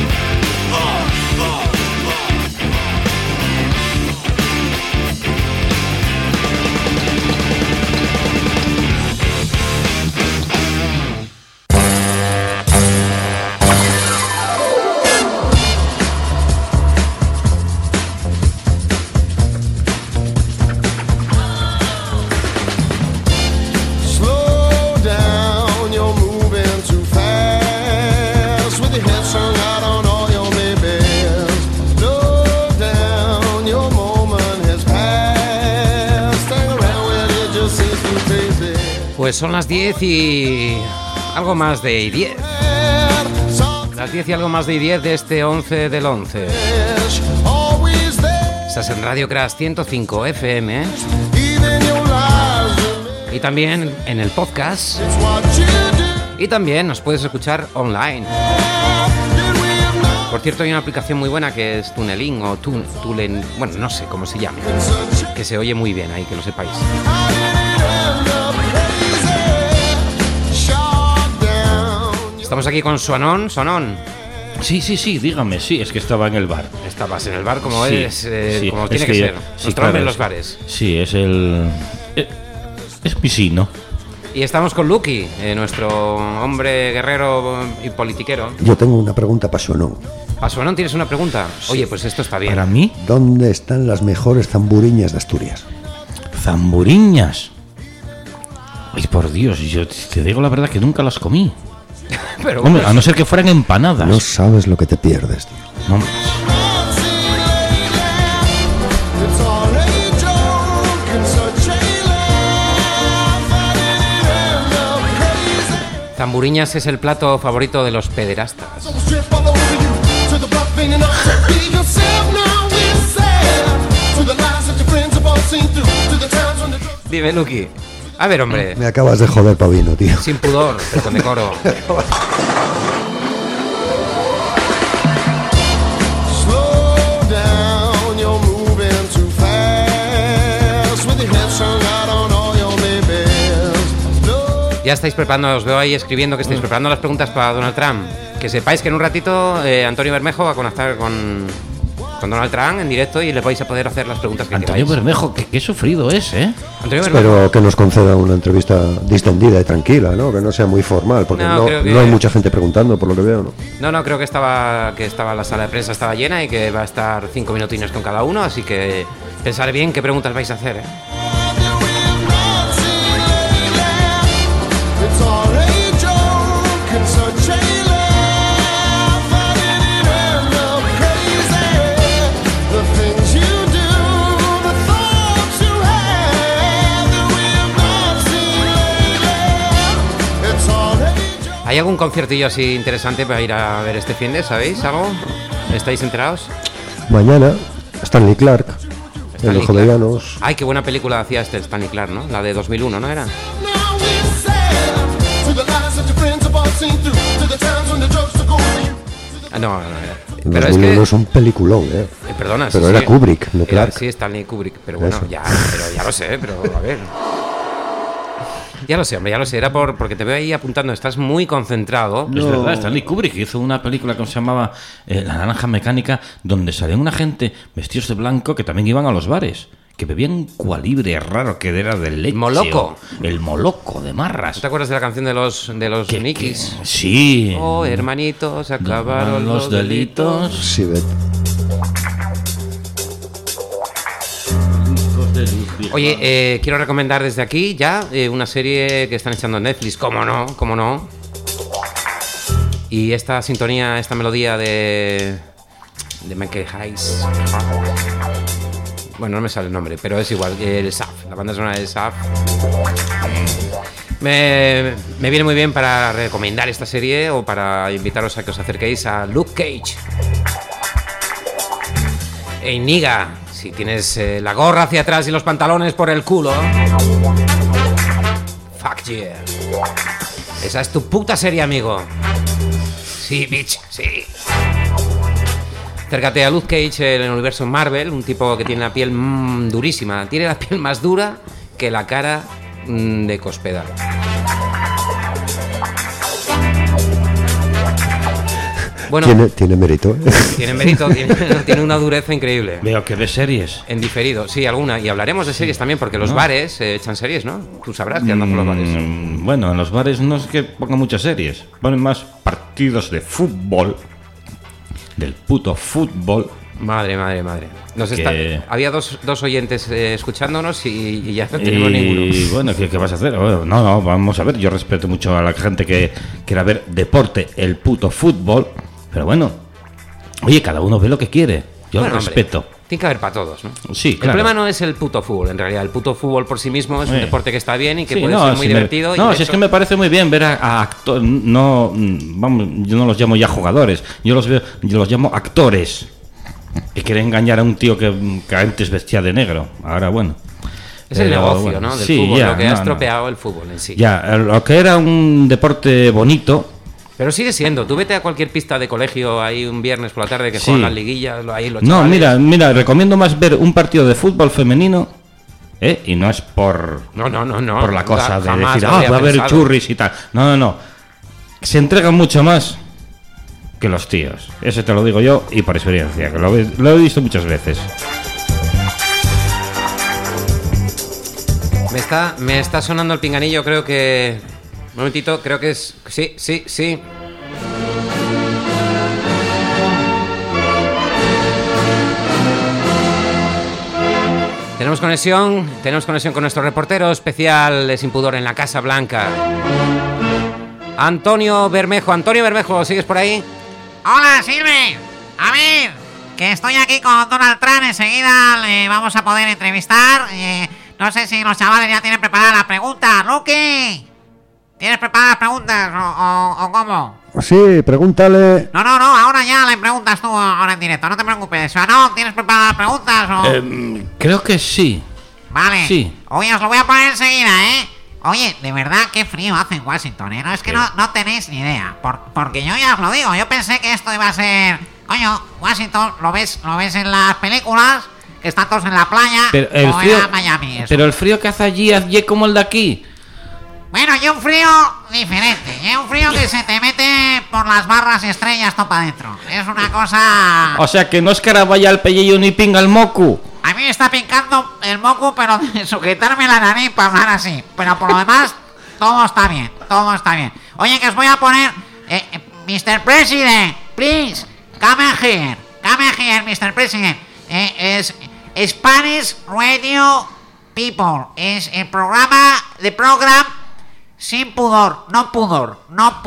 Pues son las 10 y algo más de 10. Las 10 y algo más de 10 de este 11 del 11. Estás en Radio Crash 105 FM. Y también en el podcast. Y también nos puedes escuchar online. Por cierto, hay una aplicación muy buena que es Tunein o Tulen, bueno, no sé cómo se llama, que se oye muy bien ahí, que lo sepáis. Estamos aquí con Sonón. Sí, dígame, sí, es que estaba en el bar. Estabas en el bar como Sí, es, sí, como es tiene que que- ser. sí, Nuestro claro, hombre en es- los bares. Sí, es el... Es pisino. Y estamos con Lucky, nuestro hombre guerrero y politiquero. Yo tengo una pregunta para Sonón. A Sonón tienes una pregunta. Oye, pues esto está bien. ¿Para mí? ¿Dónde están las mejores zamburiñas de Asturias? Zamburiñas. Ay, por Dios, yo te digo la verdad que nunca las comí. Pero Hombre, bueno, a no ser que fueran empanadas. No sabes lo que te pierdes, tío. No, Zamburiñas es el plato favorito de los pederastas. Dime, Lucky. A ver, hombre. Me acabas de joder, Pavino, tío. Sin pudor, pero con decoro. Ya estáis preparando, os veo ahí escribiendo que estáis preparando las preguntas para Donald Trump. Que sepáis que en un ratito Antonio Bermejo va a conectar con Donald Trump en directo y le vais a poder hacer las preguntas que Antonio queráis. Bermejo, qué sufrido es, ¿eh? Antonio Bermejo. Espero que nos conceda una entrevista distendida y tranquila, ¿no? Que no sea muy formal, porque No, no, creo que- no hay mucha gente preguntando, por lo que veo, ¿no? No, creo que estaba la sala de prensa estaba llena y que va a estar 5 minutines con cada uno, así que pensar bien qué preguntas vais a hacer, ¿eh? ¿Hay algún conciertillo así interesante para ir a ver este fin de, sabéis algo? ¿Estáis enterados? Mañana, Stanley Clark, Stanley el Hijo de Clark. Llanos. Ay, qué buena película hacía este Stanley Clark, ¿no? La de 2001, ¿no era? Ah, no, pero es que... No es un peliculón, ¿eh? Perdona, Pero sí, era sí. Kubrick, no Era, Clark. sí, Stanley Kubrick, pero bueno, Eso. ya lo sé, pero a ver. Ya lo sé, hombre, ya lo sé. Era porque te veo ahí apuntando, estás muy concentrado. Es verdad, Stanley Kubrick hizo una película que se llamaba La Naranja Mecánica, donde salían una gente vestidos de blanco que también iban a los bares, que bebían un cualibre raro que era de leche. Moloco. El moloco de marras. ¿No te acuerdas de la canción de los Nikis? Sí. Oh, hermanitos, acabaron los delitos. Sí, vete. Oye, quiero recomendar desde aquí ya una serie que están echando en Netflix, cómo no. Y esta sintonía, esta melodía de Michael Hayes. Bueno, no me sale el nombre, pero es igual, el SAF, la banda sonora del SAF. Me viene muy bien para recomendar esta serie o para invitaros a que os acerquéis a Luke Cage. Ey, Niga, si tienes la gorra hacia atrás y los pantalones por el culo. Fuck yeah. Esa es tu puta serie, amigo. Sí, bitch, sí. Acércate a Luke Cage en el universo Marvel, un tipo que tiene la piel durísima. Tiene la piel más dura que la cara de Cospedal. Bueno, Tiene mérito, ¿eh? tiene mérito, tiene una dureza increíble. Veo que ves series. En diferido, sí, alguna. Y hablaremos de series también, porque los bares echan series, ¿no? Tú sabrás que andan por los bares. Bueno, en los bares no es que pongan muchas series, ponen más partidos de fútbol, del puto fútbol. Madre. Que- Había dos oyentes escuchándonos y ya no tenemos ninguno. Y bueno, ¿qué vas a hacer? No, vamos a ver, yo respeto mucho a la gente que quiera ver deporte, el puto fútbol, pero bueno, oye, cada uno ve lo que quiere, yo Bueno, lo respeto. hombre, tiene que haber para todos, ¿no? Sí, El claro. problema no es el puto fútbol, en realidad. El puto fútbol por sí mismo es un deporte que está bien y que Sí, puede no, ser muy si divertido. No, y de si es hecho- que me parece muy bien ver a actores, no, vamos, yo no los llamo ya jugadores, yo los llamo actores. Que quieren engañar a un tío que antes vestía de negro. Ahora, bueno. Es el Pero, negocio, bueno, ¿no? Del sí, fútbol, ya, lo que ha no, estropeado el fútbol en sí. Ya, lo que era un deporte bonito. Pero sigue siendo. Tú vete a cualquier pista de colegio ahí un viernes por la tarde que Sí. juegan las liguillas, ahí los No, chavales. mira, recomiendo más ver un partido de fútbol femenino. Y no es por No. por la cosa de Jamás decir, habría va a haber pensado. churris y tal. No. se entregan mucho más que los tíos. Eso te lo digo yo y por experiencia, que lo he visto muchas veces. Me está sonando el pinganillo, creo que... Un momentito, creo que es... Sí. Tenemos conexión con nuestro reportero especial de Sin Pudor en la Casa Blanca. Antonio Bermejo, ¿sigues por ahí? Hola, Silve. A ver, que estoy aquí con Donald Trump. Enseguida le vamos a poder entrevistar. No sé si los chavales ya tienen preparada la pregunta. Luke, ¿tienes preparadas las preguntas o cómo? Sí, pregúntale. No, ahora ya le preguntas tú ahora en directo. No te preocupes. No, ¿tienes preparadas las preguntas o...? Creo que sí. Vale. Sí. Oye, os lo voy a poner enseguida, ¿eh? Oye, de verdad, qué frío hace en Washington, ¿eh? No, es que no tenéis ni idea. Porque yo ya os lo digo, yo pensé que esto iba a ser... Coño, Washington, lo ves en las películas, que están todos en la playa, pero el o frío, en Miami, eso. pero el frío que hace allí como el de aquí. Bueno, y un frío diferente, y un frío que se te mete por las barras y estrellas todo para adentro. Es una cosa... O sea, que no es que ahora vaya al pellejo ni pinga el moco. A mí me está pincando el moco, pero de sujetarme la nariz para hablar así. Pero por lo demás, todo está bien. Oye, que os voy a poner... Mr. President, please, come here, Mr. President. Es Spanish Radio People. Es el programa, sin pudor, no pudor.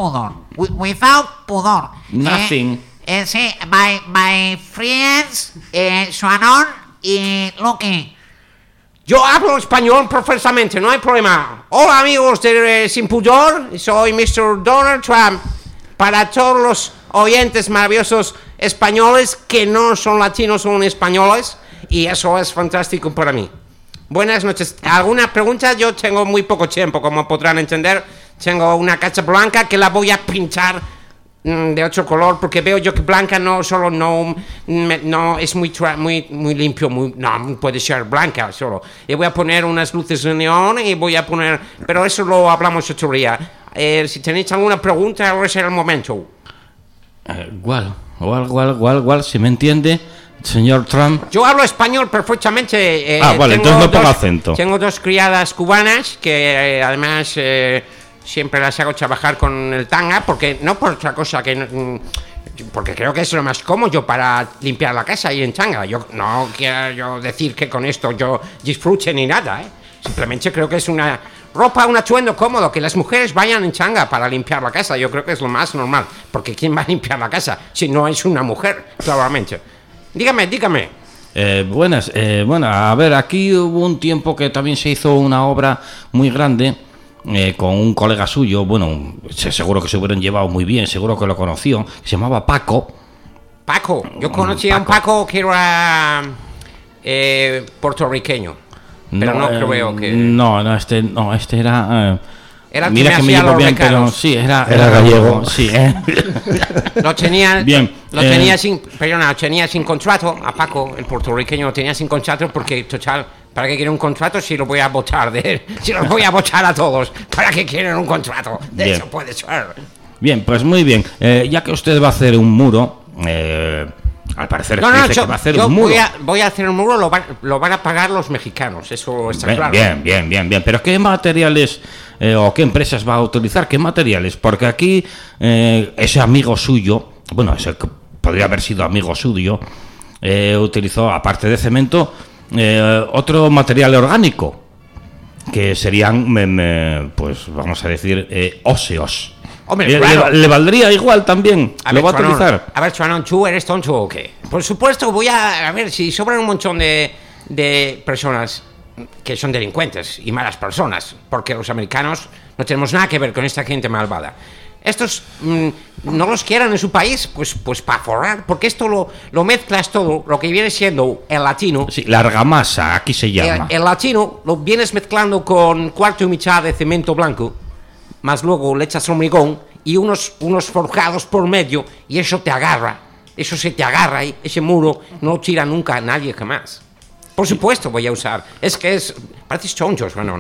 Without pudor. Nothing. Sí, my friends, Shannon y Lucky. Yo hablo español perfectamente, no hay problema. Hola amigos de Sin Pudor, soy Mr. Donald Trump. Para todos los oyentes maravillosos españoles que no son latinos, son españoles, y eso es fantástico para mí. Buenas noches. ¿Alguna pregunta? Yo tengo muy poco tiempo, como podrán entender. Tengo una Casa Blanca que la voy a pintar de otro color, porque veo yo que blanca no es muy limpio, no puede ser blanca solo. Y voy a poner unas luces de neón y voy a poner, pero eso lo hablamos otro día. Si tenéis alguna pregunta, ahora será el momento. Igual, si me entiende, señor Trump. Yo hablo español perfectamente. Vale, entonces no pongo acento. Tengo 2 criadas cubanas que además siempre las hago trabajar con el tanga, porque no por otra cosa porque creo que es lo más cómodo para limpiar la casa y en tanga. Yo no quiero decir que con esto yo disfrute ni nada, Simplemente creo que es una ropa, un atuendo cómodo, que las mujeres vayan en changa para limpiar la casa. Yo creo que es lo más normal, porque ¿quién va a limpiar la casa si no es una mujer? Claramente. Dígame. Buenas. Bueno, a ver, aquí hubo un tiempo que también se hizo una obra muy grande con un colega suyo. Bueno, seguro que se hubieran llevado muy bien, seguro que lo conoció. Se llamaba Paco. Yo conocí a un Paco que era puertorriqueño. Pero no creo que... Este era... Era mira que me llevo bien, pero sí, era gallego. Sí, Lo tenía bien. Lo tenía sin contrato. A Paco, el puertorriqueño, lo tenía sin contrato porque, total, ¿para qué quiere un contrato si lo voy a votar de él? Si los voy a votar a todos, ¿para qué quieren un contrato? De eso puede ser. Bien, pues muy bien. Ya que usted va a hacer un muro... al parecer que va a hacer un muro. Voy a hacer un muro, lo van a pagar los mexicanos, eso está claro. Bien. Pero ¿qué materiales o qué empresas va a utilizar? ¿Qué materiales? Porque aquí ese amigo suyo, bueno, ese que podría haber sido amigo suyo, utilizó, aparte de cemento, otro material orgánico, que serían, pues vamos a decir, óseos. Hombre, claro. ¿Le valdría igual también? ¿Lo va a utilizar? A ver, Chuanón, ¿tú eres tonto o qué? Por supuesto, voy a ver si sobran un montón de personas que son delincuentes y malas personas, porque los americanos no tenemos nada que ver con esta gente malvada. Estos no los quieran en su país, pues para forrar, porque esto lo mezclas todo, lo que viene siendo el latino. Sí, la argamasa, aquí se llama. El latino lo vienes mezclando con cuarto y mitad de cemento blanco, más luego le echas hormigón y unos forjados por medio, y eso te agarra, eso se te agarra, y ese muro no tira nunca a nadie jamás. Por supuesto voy a usar, pareces chonchos, Manon.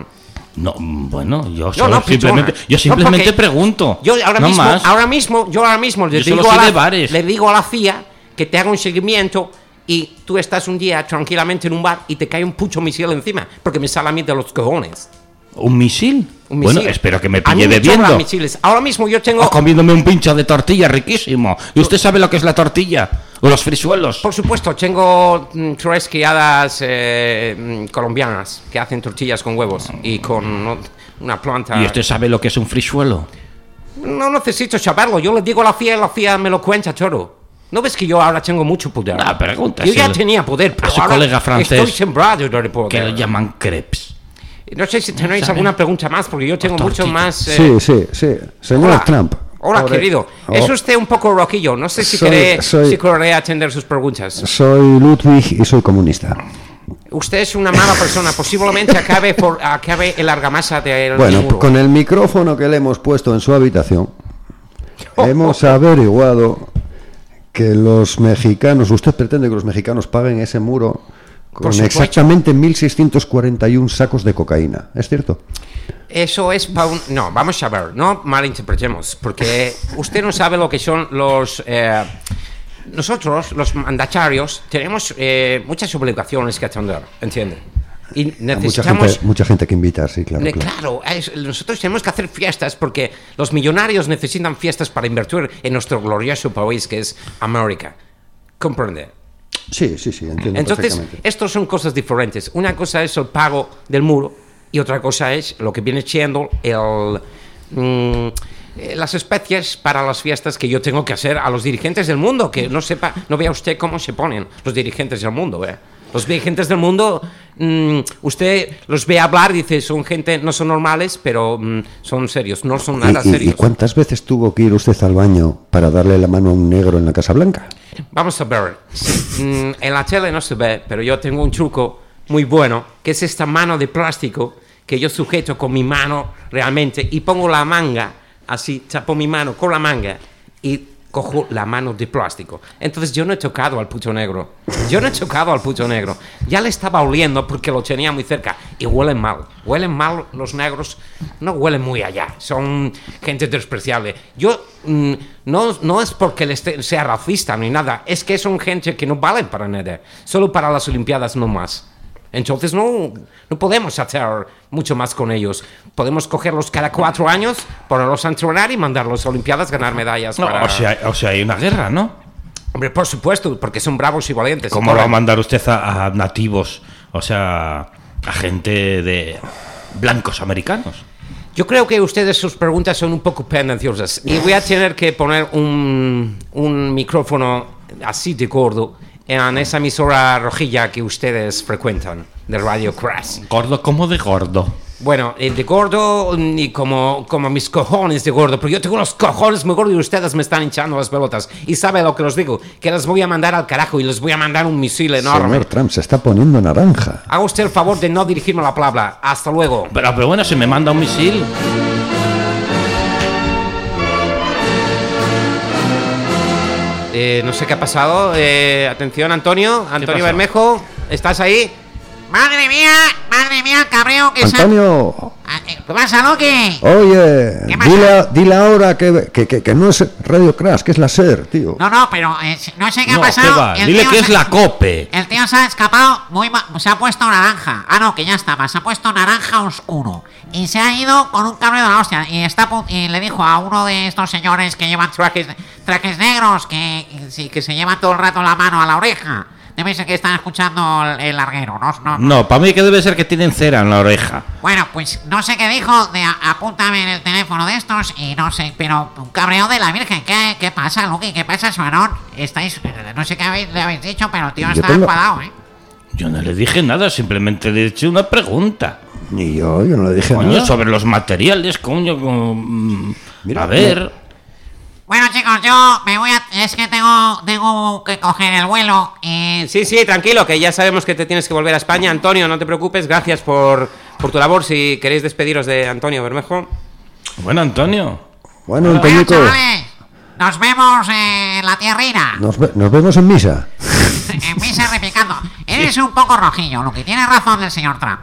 No, bueno, yo No, simplemente porque pregunto. Yo ahora no mismo, más. le Yo solo digo sé de bares. le digo a la CIA que te haga un seguimiento y tú estás un día tranquilamente en un bar y te cae un pucho misil encima, porque me sale a mí de los cojones. ¿Un misil? Un misil. Bueno, espero que me A mí pille me sobran bebiendo. misiles. Ahora mismo yo tengo... O comiéndome un pincho de tortilla riquísimo. ¿Y usted sabe lo que es la tortilla? ¿O los frisuelos? Por supuesto, tengo 3 criadas colombianas que hacen tortillas con huevos y con una planta. ¿Y usted sabe lo que es un frisuelo? No necesito saberlo, yo le digo a la CIA y la CIA me lo cuenta todo. ¿No ves que yo ahora tengo mucho poder? Pregunta. Yo ya tenía poder, pero a su ahora colega francés estoy sembrado de poder. que lo llaman crepes. No sé si tenéis ¿Sabe? alguna pregunta más, porque yo tengo mucho más... Sí. Señor Hola. Trump. Hola, Ahora- querido. Es usted un poco roquillo. No sé si querré atender sus preguntas. Soy Ludwig y soy comunista. Usted es una mala persona. Posiblemente acabe en la argamasa del Bueno, muro. con el micrófono que le hemos puesto en su habitación, hemos averiguado que los mexicanos, usted pretende que los mexicanos paguen ese muro con supuesto. exactamente 1.641 sacos de cocaína. ¿Es cierto? Eso es para un... No, vamos a ver, no malinterpretemos, porque usted no sabe lo que son los... nosotros, los mandatarios, tenemos muchas obligaciones que atender, ¿entiende? Y necesitamos... Mucha gente que invita, sí, claro. Claro, nosotros tenemos que hacer fiestas porque los millonarios necesitan fiestas para invertir en nuestro glorioso país que es América. ¿Comprende? Sí, entiendo Entonces, perfectamente. estos son cosas diferentes. Una cosa es el pago del muro y otra cosa es lo que viene siendo las especies para las fiestas que yo tengo que hacer a los dirigentes del mundo, que no vea usted cómo se ponen los dirigentes del mundo, Los dirigentes del mundo, usted los ve hablar y dice, son gente, no son normales, pero son serios, no son nada ¿Y serios. cuántas veces tuvo que ir usted al baño para darle la mano a un negro en la Casa Blanca? Vamos a ver, en la tele no se ve, pero yo tengo un truco muy bueno, que es esta mano de plástico que yo sujeto con mi mano realmente y pongo la manga, así, tapo mi mano con la manga y cojo la mano de plástico. Entonces yo no he tocado al puto negro. Ya le estaba oliendo porque lo tenía muy cerca y huelen mal. Huelen mal los negros, no huelen muy allá. Son gente despreciable. Yo no es porque sea racista ni nada, es que son gente que no valen para nada. Solo para las Olimpiadas no más. Entonces no podemos hacer mucho más con ellos. Podemos cogerlos cada 4 años, ponerlos a entrenar y mandarlos a Olimpiadas, ganar medallas. No, para... o sea, hay una guerra, ¿no? Hombre, por supuesto, porque son bravos y valientes. ¿Cómo lo va a mandar usted a nativos? O sea, a gente de blancos americanos. Yo creo que ustedes sus preguntas son un poco tendenciosas y voy a tener que poner un micrófono así de gordo en esa emisora rojilla que ustedes frecuentan, de Radio Crash. ¿Gordo como de gordo? Bueno, de gordo y como mis cojones de gordo, pero yo tengo unos cojones muy gordos y ustedes me están hinchando las pelotas. Y sabe lo que les digo, que les voy a mandar al carajo y les voy a mandar un misil enorme. Señor Trump, se está poniendo naranja. Haga usted el favor de no dirigirme la palabra. Hasta luego. Pero bueno, si me manda un misil... No sé qué ha pasado. Atención, Antonio pasó? Bermejo, ¿estás ahí? Madre mía, el cabreo que Antonio, ¿Qué pasa, Loki? oye, ¿Qué pasa? dile ahora que no es Radio Crash, que es la SER, tío. No, pero no sé qué ha No, pasado. ¿qué va? El Dile tío que es la COPE. El tío se ha escapado, se ha puesto naranja. Ah, no, que ya estaba, se ha puesto naranja oscuro. Y se ha ido con un cabreo de la hostia. Y le dijo a uno de estos señores que llevan trajes negros, que se llevan todo el rato la mano a la oreja. Debe ser que están escuchando el larguero, ¿no? No, para mí que debe ser que tienen cera en la oreja. Bueno, pues no sé qué dijo de apúntame en el teléfono de estos y no sé, pero un cabreo de la Virgen. ¿Qué pasa, Luqui? ¿Qué pasa, Suarón? No sé qué le habéis dicho, pero el tío está enfadado, ¿eh? Yo no le dije nada, simplemente le he hecho una pregunta. Ni yo no le dije Coño, nada. sobre los materiales, coño. Mira, a ver. Bueno, chicos, yo me voy es que tengo que coger el vuelo y... Sí, tranquilo, que ya sabemos que te tienes que volver a España. Antonio, no te preocupes, gracias por tu labor. Si queréis despediros de Antonio Bermejo. Bueno, Antonio. Bueno, Bueno, Antoñico, chavales, nos vemos en la tierrina. nos vemos en misa. En misa repicando. Eres un poco rojillo, Luqui. Tiene razón el señor Trump.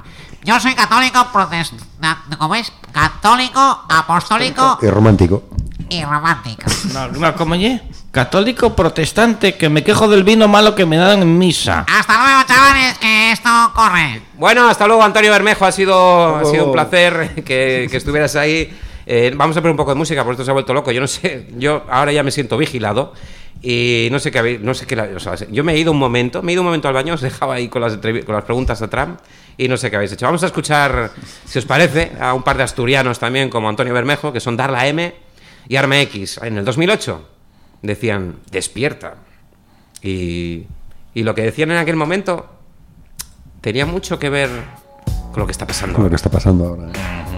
Yo soy católico protestante, ¿cómo es? Católico, apostólico Y romántico. y romántico. No, ¿cómo es? Católico protestante, que me quejo del vino malo que me dan en misa. Hasta luego, chavales, que esto corre. Bueno, hasta luego, Antonio Bermejo. Ha sido un placer que estuvieras ahí. Vamos a poner un poco de música, porque esto se ha vuelto loco. Yo no sé, yo ahora ya me siento vigilado. Y no sé qué habéis, o sea, yo me he ido un momento al baño, os dejaba ahí con las preguntas a Trump y no sé qué habéis hecho. Vamos a escuchar, si os parece, a un par de asturianos también, como Antonio Bermejo, que son Darla M y Arma X. En el 2008 decían, despierta. Y lo que decían en aquel momento tenía mucho que ver con lo que está pasando. Con lo que está pasando ahora.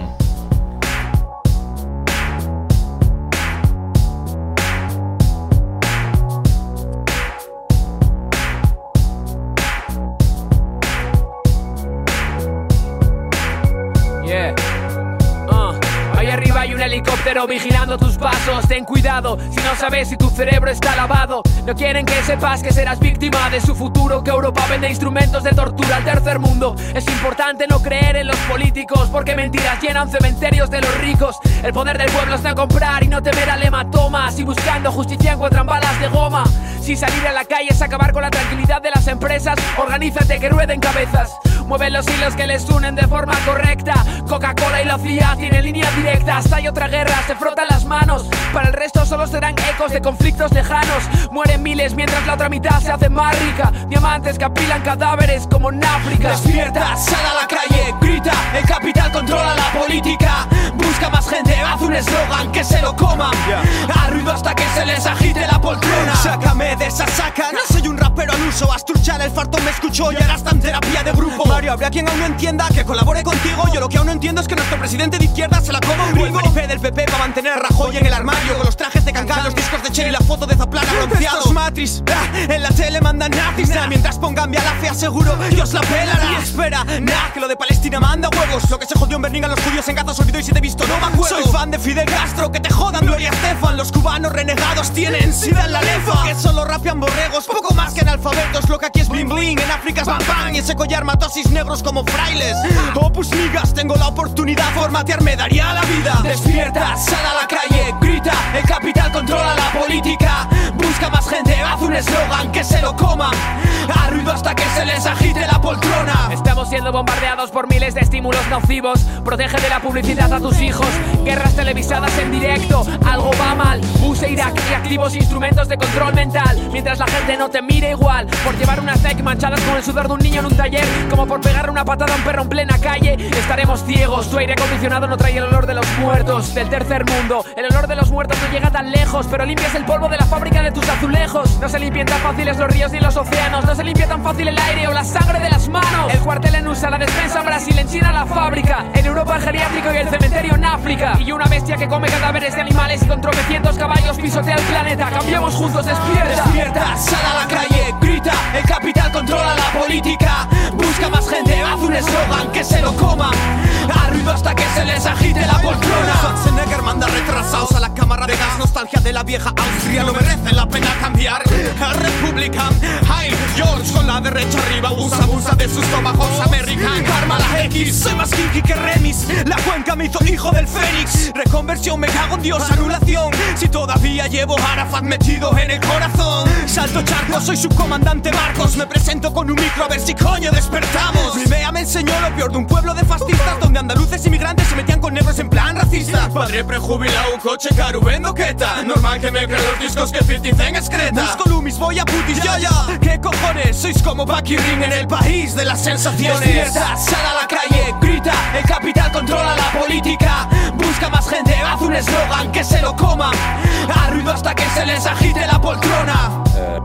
Helicóptero vigilando tus pasos. Ten cuidado si no sabes si tu cerebro está lavado. No quieren que sepas que serás víctima de su futuro, que Europa vende instrumentos de tortura al tercer mundo. Es importante no creer en los políticos, porque mentiras llenan cementerios de los ricos. El poder del pueblo está en comprar y no temer al hematomas. Y buscando justicia encuentran balas de goma. Si salir a la calle es acabar con la tranquilidad de las empresas, organízate que rueden cabezas. Mueven los hilos que les unen de forma correcta. Coca-Cola y la CIA tienen líneas directas. Hay otra guerra, se frotan las manos. Para el resto solo serán ecos de conflictos lejanos. Mueren miles mientras la otra mitad se hace más rica. Diamantes que apilan cadáveres como en África. Despierta, sal a la calle, grita. El capital controla la política. Busca más gente, haz un eslogan que se lo coma. A ruido hasta que se les agite la poltrona. Sácame de esa saca, no soy un rapero al uso. Asturchar el farto me escuchó y ahora está en terapia de grupo. Mario, habrá quien aún no entienda que colabore contigo. Yo lo que aún no entiendo es que nuestro presidente de izquierda se la coma un gringo. El del PP va a mantener a Rajoy en el armario, con los trajes de Cancán, los discos de Che y la foto de Zaplana bronceados. Estos Matrix, en la tele mandan nazis. Mientras pongan vía la fe aseguro, Dios la pelará. Y espera, que lo de Palestina manda huevos. Lo que se jodió en Berlín a los judíos en Gaza se olvidó y si te he visto no me acuerdo. Soy fan de Fidel Castro, que te jodan Gloria Estefan. Los cubanos renegados tienen sida en la lefa. Que solo rapean borregos, poco más que analfabetos. Lo que aquí es bling bling, en África es bam bam. Y ese collar mató a 6 negros como frailes. Opus migas, tengo la oportunidad, formatear me daría la vida. Despierta, sal a la calle, grita. El capital controla la política. Busca más gente, haz un eslogan que se lo coma. A ruido hasta que se les agite la poltrona. Estamos siendo bombardeados por miles de estímulos nocivos. Protege de la publicidad a tus hijos. Guerras televisadas en directo, algo va mal. Use Irak y activos instrumentos de control mental. Mientras la gente no te mire igual por llevar unas Nike manchadas con el sudor de un niño en un taller, como por pegarle una patada a un perro en plena calle. Estaremos ciegos, tu aire acondicionado no trae el olor de los muertos del tercer mundo. El olor de los muertos no llega tan lejos, pero limpias el polvo de la fábrica de tus azulejos. No se limpian tan fáciles los ríos ni los océanos. No se limpia tan fácil el aire o la sangre de las manos. El cuartel en USA, la despensa en Brasil, en China la fábrica, en Europa el geriátrico y el cementerio en África. Y una bestia que come cadáveres de animales y con tropecientos caballos pisotea el planeta. Cambiamos juntos, despierta. Despierta, sal a la calle, grita. El capital controla la política. Busca más gente, haz un eslogan que se lo coma. A ruido hasta que se les agite la poltrona. Schwarzenegger manda retrasados a la cámara de gas. Nostalgia de la vieja Austria, no merece la pena cambiar. El Republican, Heil George con la derecha arriba. Abusa de sus tomahawks American. Karma la X, soy más kinky que Remis. La cuenca me hizo hijo del Fénix. Reconversión, me cago en Dios, anulación. Si todavía llevo Arafat metido en el corazón. Salto charcos, soy su comandante Marcos. Me presento con un micro a ver si coño despertamos. Mi Bea me enseñó lo peor de un pueblo de fascistas, donde andaluces inmigrantes se metían con negros en plan racista. Padre prejubilado, un coche caro, vendo queta. Normal que me creen los discos que 50 Cent excreta. Busco Loomis, voy a putis, ya. ¿Qué cojones? Sois como Bucky Ring en el país de las sensaciones. Despierta, sal a la calle, grita. El capital controla la política. Busca más gente, haz un eslogan que se lo coma. A ruido hasta que se les agite la poltrona.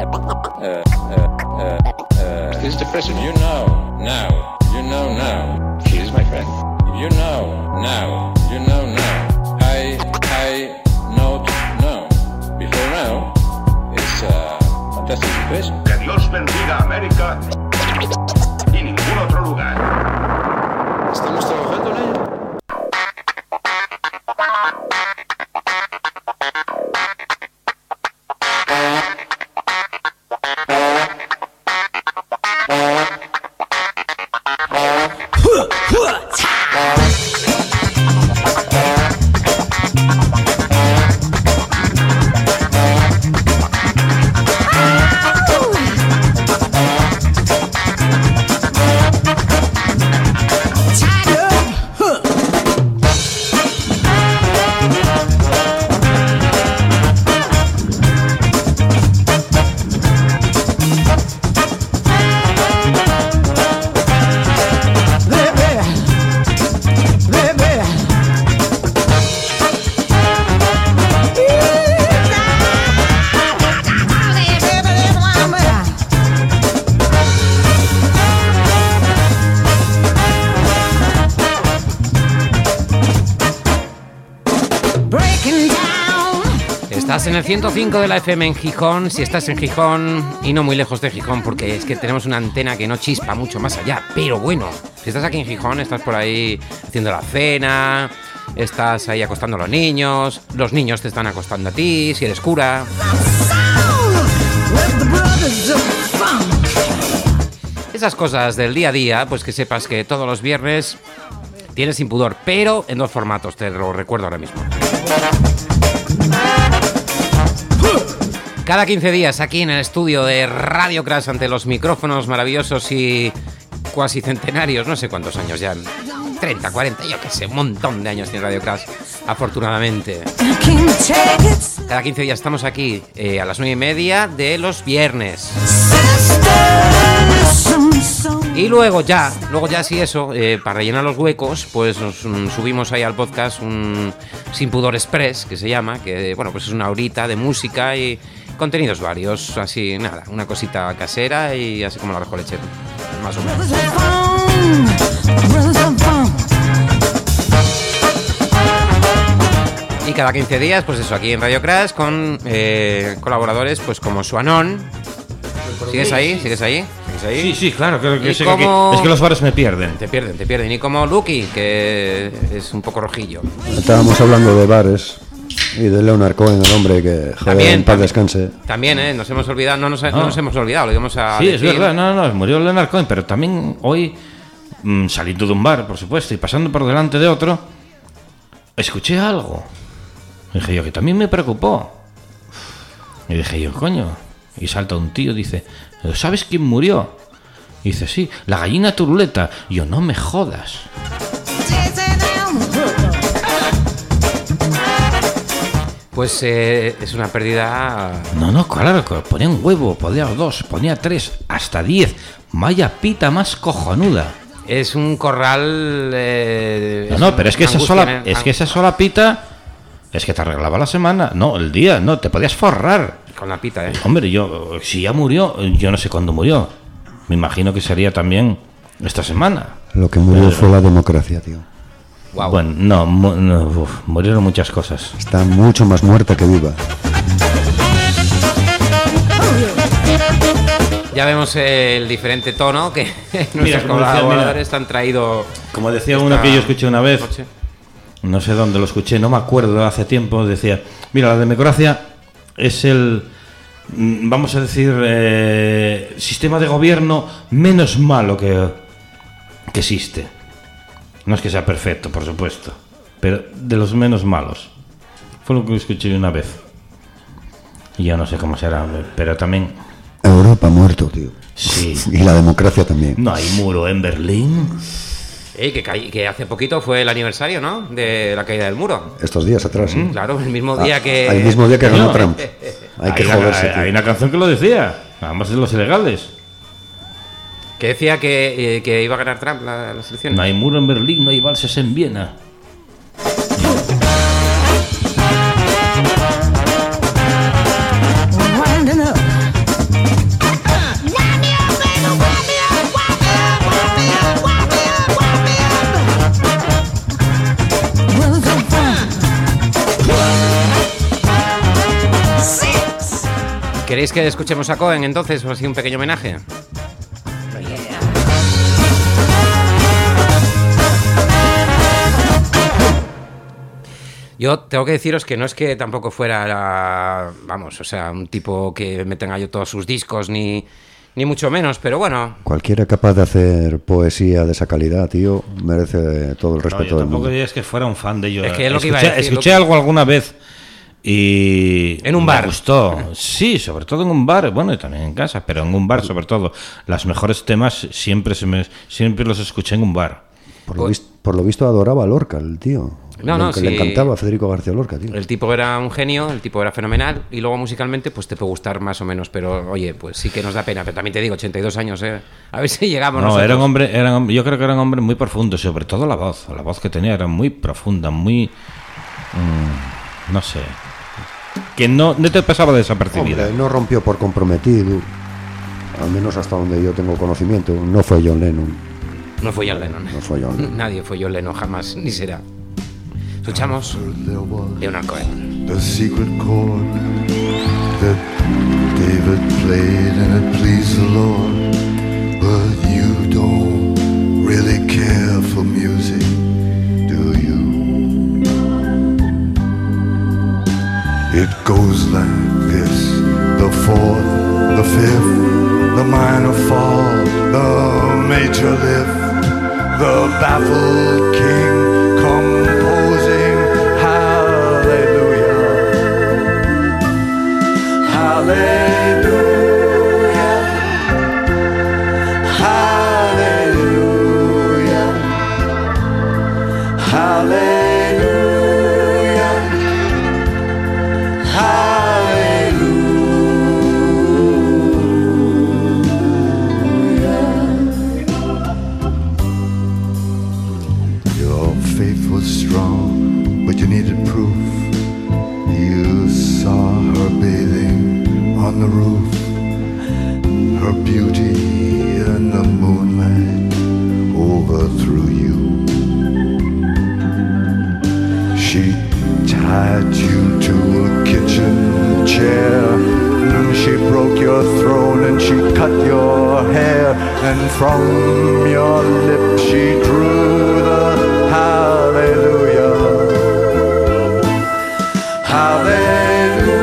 This is depressing. You know now. She is my friend. You know now. I not know. Before now, it's fantastic depression. Que Dios bendiga a América y ningún otro lugar. Estamos trabajando en ello. Estás en el 105 de la FM en Gijón, si estás en Gijón y no muy lejos de Gijón, porque es que tenemos una antena que no chispa mucho más allá. Pero bueno, si estás aquí en Gijón, estás por ahí haciendo la cena, estás ahí acostando a los niños te están acostando a ti, si eres cura. Esas cosas del día a día, pues que sepas que todos los viernes tienes Sin Pudor, pero en 2 formatos, te lo recuerdo ahora mismo. Cada 15 días aquí en el estudio de Radio Crash ante los micrófonos maravillosos y cuasi centenarios, no sé cuántos años ya, 30, 40, yo qué sé, un montón de años tiene Radio Crash, afortunadamente. Cada 15 días estamos aquí a las 9:30 de los viernes. Y luego ya sí eso, para rellenar los huecos, pues nos subimos ahí al podcast un Sin Pudor Express, que se llama, que bueno, pues es una horita de música y contenidos varios, así nada, una cosita casera y así como la Rajo Lechero, más o menos. Y cada 15 días, pues eso, aquí en Radio Crash con colaboradores pues como Suanón. ¿Sigues ahí? Sí, claro, creo que sí. Como... Es que los bares me pierden. Te pierden. Y como Lucky, que es un poco rojillo. Estábamos hablando de bares y de Leonard Cohen, el hombre que, joder, también, en paz descanse. También, nos hemos olvidado, no nos hemos olvidado, lo íbamos a Sí, decir. es verdad, no, murió Leonard Cohen, pero también hoy, saliendo de un bar, por supuesto, y pasando por delante de otro, escuché algo. Dije yo, que también me preocupó. Y dije yo, coño. Y salta un tío, dice, ¿sabes quién murió? Y dice, sí, la gallina turuleta. Y yo, no me jodas. Pues es una pérdida... No, claro, ponía un huevo, ponía 2, ponía 3, hasta 10. Vaya pita más cojonuda. Es un corral... No, pero es que esa sola pita... Es que te arreglaba la semana, no, el día, no, te podías forrar. Con la pita, Hombre, si ya murió, yo no sé cuándo murió. Me imagino que sería también esta semana. Lo que murió fue la democracia, tío. Wow. Bueno, murieron muchas cosas. Está mucho más muerta que viva. Ya vemos el diferente tono que nuestros colaboradores han traído. Como decía uno que yo escuché una vez, no sé dónde lo escuché, no me acuerdo, hace tiempo, decía, mira, la democracia es el, vamos a decir, sistema de gobierno menos malo que existe. No es que sea perfecto, por supuesto, pero de los menos malos. Fue lo que escuché una vez. Y yo no sé cómo será, pero también... Europa ha muerto, tío. Sí. Y la democracia también. No hay muro en Berlín. Que hace poquito fue el aniversario, ¿no? De la caída del muro. Estos días atrás, ¿sí? Claro, el mismo día que... El mismo día que ganó Trump. Hay que joderse, tío. Hay una canción que lo decía. Ambos de los ilegales. Que decía que iba a ganar Trump las elecciones. No hay muro en Berlín, no hay valses en Viena. ¿Queréis que escuchemos a Cohen entonces o así un pequeño homenaje? Yo tengo que deciros que no es que tampoco fuera, un tipo que me tenga yo todos sus discos, ni mucho menos, pero bueno. Cualquiera capaz de hacer poesía de esa calidad, tío, merece todo el respeto del mundo. Tampoco es que fuera un fan de ellos. Es que es lo que iba a decir, escuché algo alguna vez y... En un bar. Me gustó. Sí, sobre todo en un bar, bueno, y también en casa, pero en un bar sobre todo. Los mejores temas siempre los escuché en un bar. Por lo visto adoraba a Lorca, el tío. Le encantaba a Federico García Lorca, tío. El tipo era un genio, el tipo era fenomenal y luego musicalmente pues te puede gustar más o menos, pero oye, pues sí que nos da pena, pero también te digo, 82 años, a ver si llegamos nosotros. Era un hombre, yo creo que era un hombre muy profundo, sobre todo la voz que tenía era muy profunda, muy... no sé, que no te pasaba desapercibida. Hombre, no rompió por comprometido, al menos hasta donde yo tengo conocimiento, no fue John Lennon. No fue John Lennon. No fue John Lennon. Nadie fue John Lennon jamás, ni será. Escuchamos Leonard Cohen. The secret chord that David played and it pleased the Lord. But you don't really care for music, do you? It goes like this: the fourth, the fifth, the minor fall, the major lift, the baffled king composing hallelujah, hallelujah, hallelujah, hallelujah. Strong, but you needed proof. You saw her bathing on the roof, her beauty in the moonlight overthrew you. She tied you to a kitchen chair, and she broke your throne and she cut your hair, and from your lips she drew the hallelujah, hallelujah,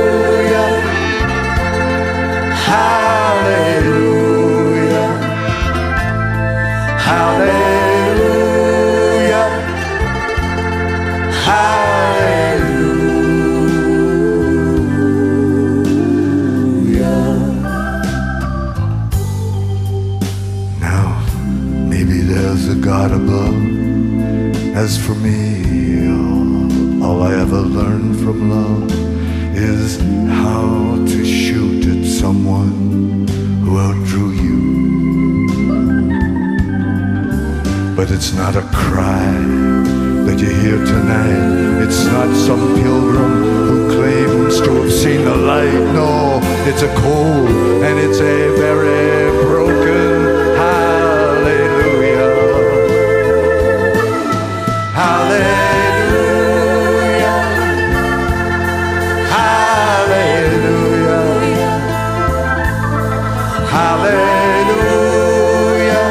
hallelujah, hallelujah, hallelujah. Now, maybe there's a God above. As for me, all I ever learned from love is how to shoot at someone who outdrew you. But it's not a cry that you hear tonight. It's not some pilgrim who claims to have seen the light. No, it's a cold and it's a very broken hallelujah. Hallelujah, hallelujah, hallelujah,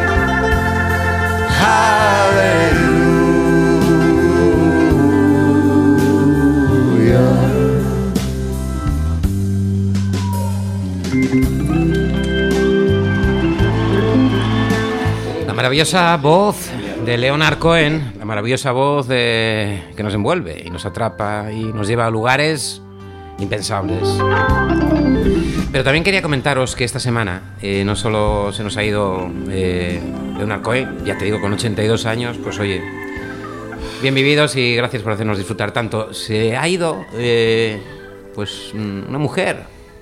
La maravillosa voz de Leonard Cohen, la maravillosa voz que nos envuelve y nos atrapa y nos lleva a lugares impensables. Pero también quería comentaros que esta semana no solo se nos ha ido Leonard Cohen, ya te digo, con 82 años, pues oye, bien vividos y gracias por hacernos disfrutar tanto. Se ha ido pues una mujer,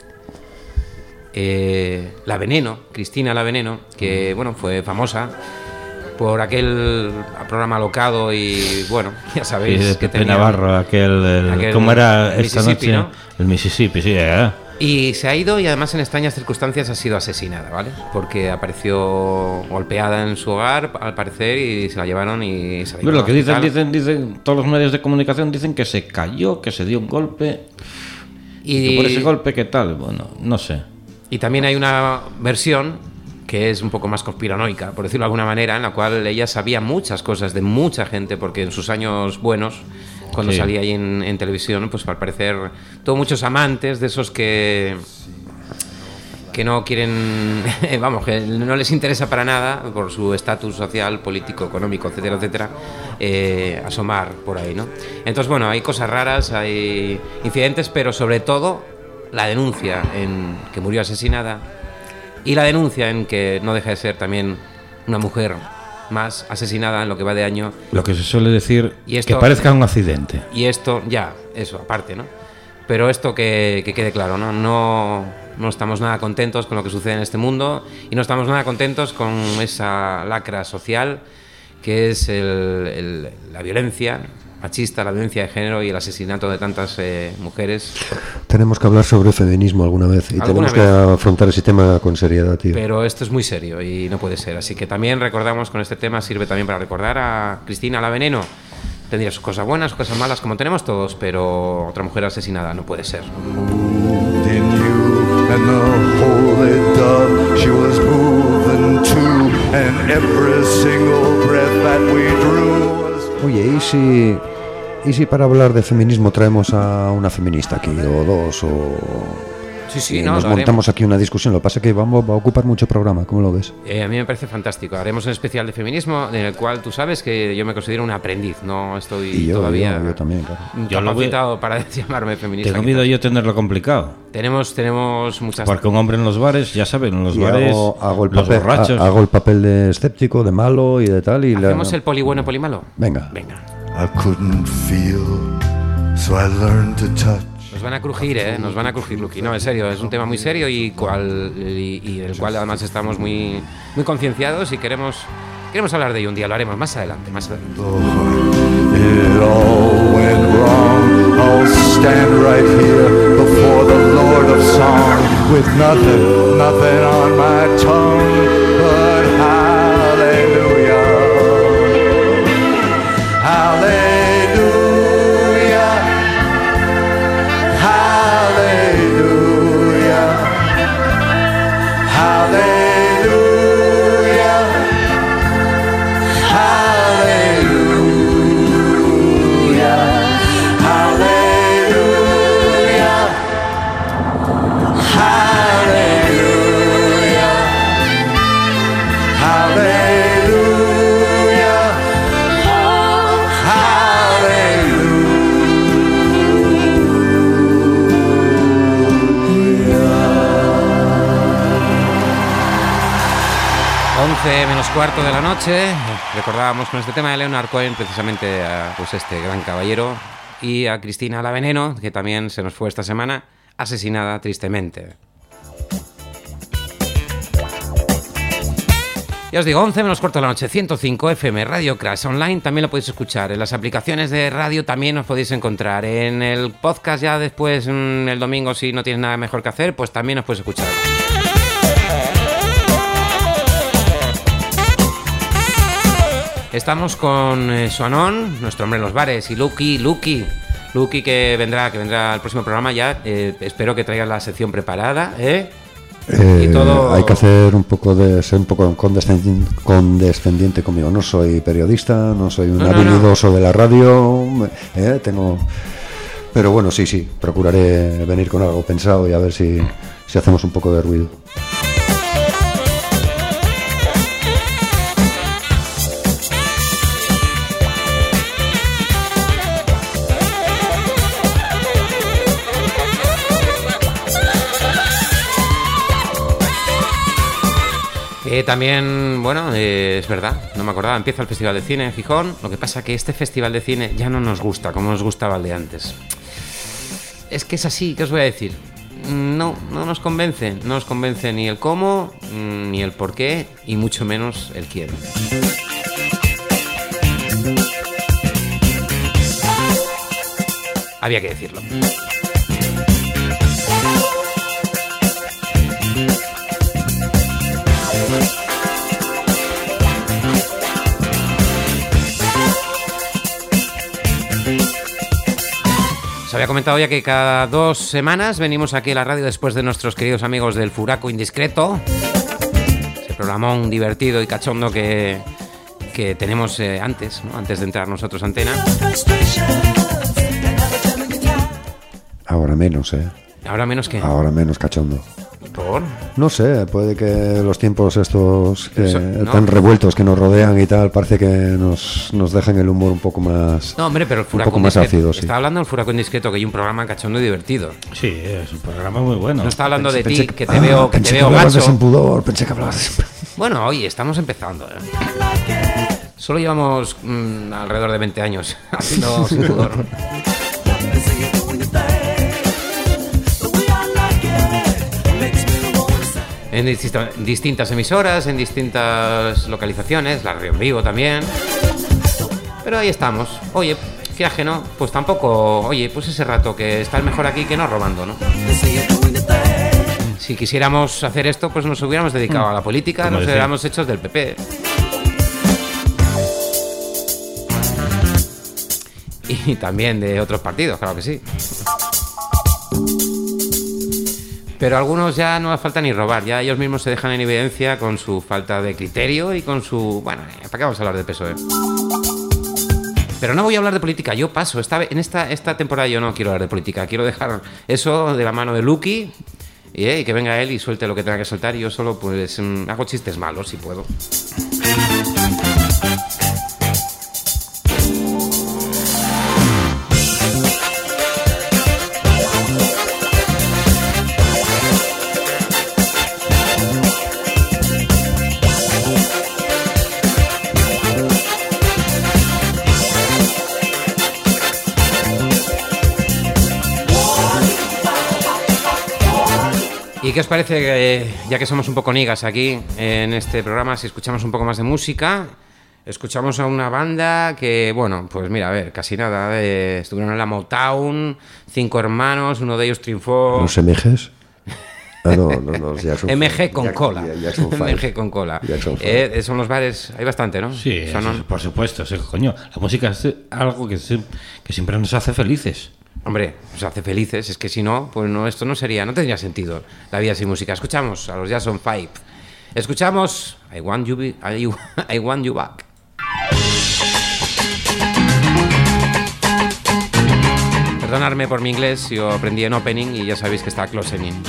La Veneno, Cristina La Veneno, que bueno, fue famosa por aquel programa Alocado y bueno, ya sabéis sí, que Pepe Navarro, aquel ¿cómo era esta noche? ¿No? El Mississippi, sí, Y se ha ido y además en extrañas circunstancias ha sido asesinada, ¿vale? Porque apareció golpeada en su hogar, al parecer, y se la llevaron y se la Pero lo que dicen todos los medios de comunicación dicen que se cayó, que se dio un golpe y que por ese golpe, ¿qué tal? Bueno, no sé. Y también hay una versión que es un poco más conspiranoica, por decirlo de alguna manera, en la cual ella sabía muchas cosas de mucha gente, porque en sus años buenos, cuando salía ahí en televisión, pues al parecer tuvo muchos amantes de esos que no quieren, vamos, que no les interesa para nada, por su estatus social, político, económico, etcétera, etcétera, asomar por ahí, ¿no? Entonces, bueno, hay cosas raras, hay incidentes, pero sobre todo la denuncia en que murió asesinada y la denuncia en que no deja de ser también una mujer más asesinada en lo que va de año. Lo que se suele decir, y esto, que parezca un accidente. Y esto, ya, eso, aparte, ¿no? Pero esto que quede claro, ¿no? No estamos nada contentos con lo que sucede en este mundo y no estamos nada contentos con esa lacra social que es la violencia machista, la violencia de género y el asesinato de tantas mujeres. Tenemos que hablar sobre feminismo alguna vez y tenemos que afrontar ese tema con seriedad, tío. Pero esto es muy serio y no puede ser. Así que también recordamos con este tema, sirve también para recordar a Cristina La Veneno, Tendría sus cosas buenas, sus cosas malas, como tenemos todos, pero otra mujer asesinada no puede ser. In you and the holy dove she was moving to, and every single breath that we drew was... Oye, ¿y si para hablar de feminismo traemos a una feminista aquí, o dos, o... Sí, y no, nos lo montamos haremos. aquí una discusión? Lo que pasa es que va a ocupar mucho programa, ¿cómo lo ves? A mí me parece fantástico. Haremos un especial de feminismo en el cual tú sabes que yo me considero un aprendiz. No estoy Y yo también, claro. capacitado para llamarme feminista. Tengo miedo yo tenerlo complicado. Tenemos muchas... Porque un hombre en los bares, ya saben, en los Y bares, hago el los papel, borrachos... hago el papel de escéptico, de malo y de tal. Y ¿Hacemos el poli bueno, poli malo? Venga. I couldn't feel, so I learned to touch. Nos van a crujir, nos van a crujir, Luqui. No, en serio, es un tema muy serio y del cual además estamos muy concienciados y queremos hablar de ello un día. Lo haremos más adelante. It all went wrong. I'll stand right here before the Lord of Song with nothing on my tongue but hallelujah. Hallelujah. Menos cuarto de la noche. Recordábamos con este tema de Leonard Cohen precisamente a este gran caballero y a Cristina La Veneno, que también se nos fue esta semana, asesinada tristemente. Ya os digo, 11 menos cuarto de la noche, 105 FM, Radio Crash Online, también lo podéis escuchar. En las aplicaciones de radio también os podéis encontrar. En el podcast ya después, el domingo, si no tienes nada mejor que hacer, pues también os podéis escuchar. Estamos con Suanón, nuestro hombre en los bares, y Luqui que vendrá al próximo programa ya. Espero que traigas la sección preparada, y todo... Hay que hacer ser un poco condescendiente conmigo. No soy periodista, no soy un habilidoso de la radio, pero bueno, sí, procuraré venir con algo pensado y a ver si hacemos un poco de ruido. También, es verdad, no me acordaba, empieza el Festival de Cine en Gijón. Lo que pasa es que este Festival de Cine ya no nos gusta como nos gustaba el de antes. Es que es así, ¿qué os voy a decir? No nos convence ni el cómo, ni el por qué, y mucho menos el quién. Había que decirlo. Os había comentado ya que cada 2 semanas venimos aquí a la radio después de nuestros queridos amigos del Furaco Indiscreto, ese programón divertido y cachondo que tenemos antes de entrar nosotros a Antena. Ahora menos, ¿Ahora menos qué? Ahora menos cachondo. ¿Por? No sé, puede que los tiempos estos tan revueltos que nos rodean y tal, parece que nos dejan el humor un poco más... No, hombre, pero el Furaco un poco más ácido, sí. Está hablando del Furaco Indiscreto, que hay un programa cachondo y divertido. Sí, es un programa muy bueno. No está hablando de ti, que te veo hablabas gacho. Sin pudor, pensé que hablabas de sin pudor. Bueno, oye, estamos empezando. Solo llevamos alrededor de 20 años haciendo sin pudor. En distintas emisoras, en distintas localizaciones, la radio en vivo también. Pero ahí estamos. Oye, qué ajeno, pues tampoco... Oye, pues ese rato que está el mejor aquí que no robando, ¿no? Si quisiéramos hacer esto, pues nos hubiéramos dedicado a la política, nos hubiéramos hecho del PP. Y también de otros partidos, claro que sí. Pero algunos ya no hace falta ni robar, ya ellos mismos se dejan en evidencia con su falta de criterio y con su... Bueno, ¿para qué vamos a hablar de PSOE? Pero no voy a hablar de política, yo paso. En esta temporada yo no quiero hablar de política, quiero dejar eso de la mano de Lucky y que venga él y suelte lo que tenga que soltar y yo solo pues hago chistes malos si puedo. ¿Y qué os parece, ya que somos un poco nigas aquí en este programa, si escuchamos un poco más de música? Escuchamos a una banda que, bueno, pues mira, a ver, casi nada. Estuvieron en la Motown, 5 hermanos, uno de ellos triunfó... ¿Los MGs? Ah, no, Jackson MG con cola. Jackson MG con cola. Son los bares, hay bastante, ¿no? Sí, por supuesto, sí, coño. La música es algo que siempre nos hace felices. Hombre, nos hace felices, es que si no, pues no, esto no tendría sentido la vida sin música. Escuchamos a los Jackson 5. Escuchamos I Want You Back. Perdonadme por mi inglés, yo aprendí en opening y ya sabéis que está closing in.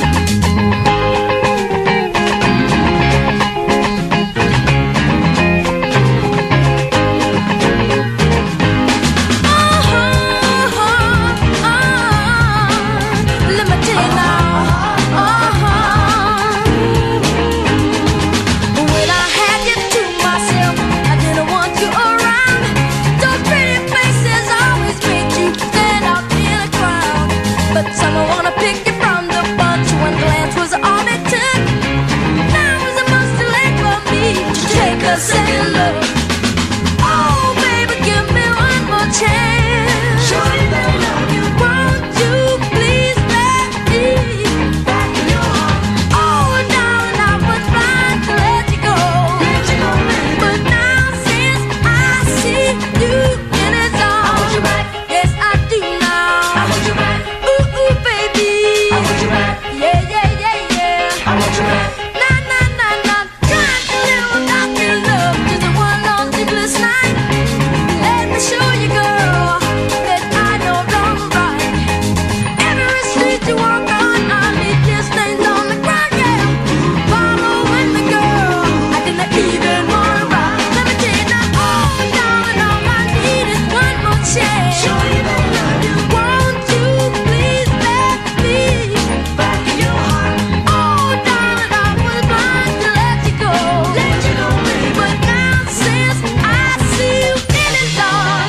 Someone wanna pick you from the bunch. One glance was all it took. Now is a must to late for me to take a second look. Oh, baby, give me one more chance. Show you that I love you. Won't you please let me back in your heart? Oh, darling, I was blind to let you go. Let you go, baby. But now since I see you in his arms, I want you back. Yes, I do now. I want you back. I want you back. Yeah, yeah, yeah, yeah. I want you back. Nah, nah, nah, nah. Trying to live without your love. Just one long sleepless night. Let me show you, girl, that I know wrong and right. Every street you walk on, I leave your stains on the ground, yeah. Following the girl, I didn't even wanna ride. Let me tell you now, oh, darling, all I need is one more chance. Show you that I love you. Won't you please let me back in your heart? Oh, darling, I was blind to let you go. Let you go, baby. But now since I see you in it all,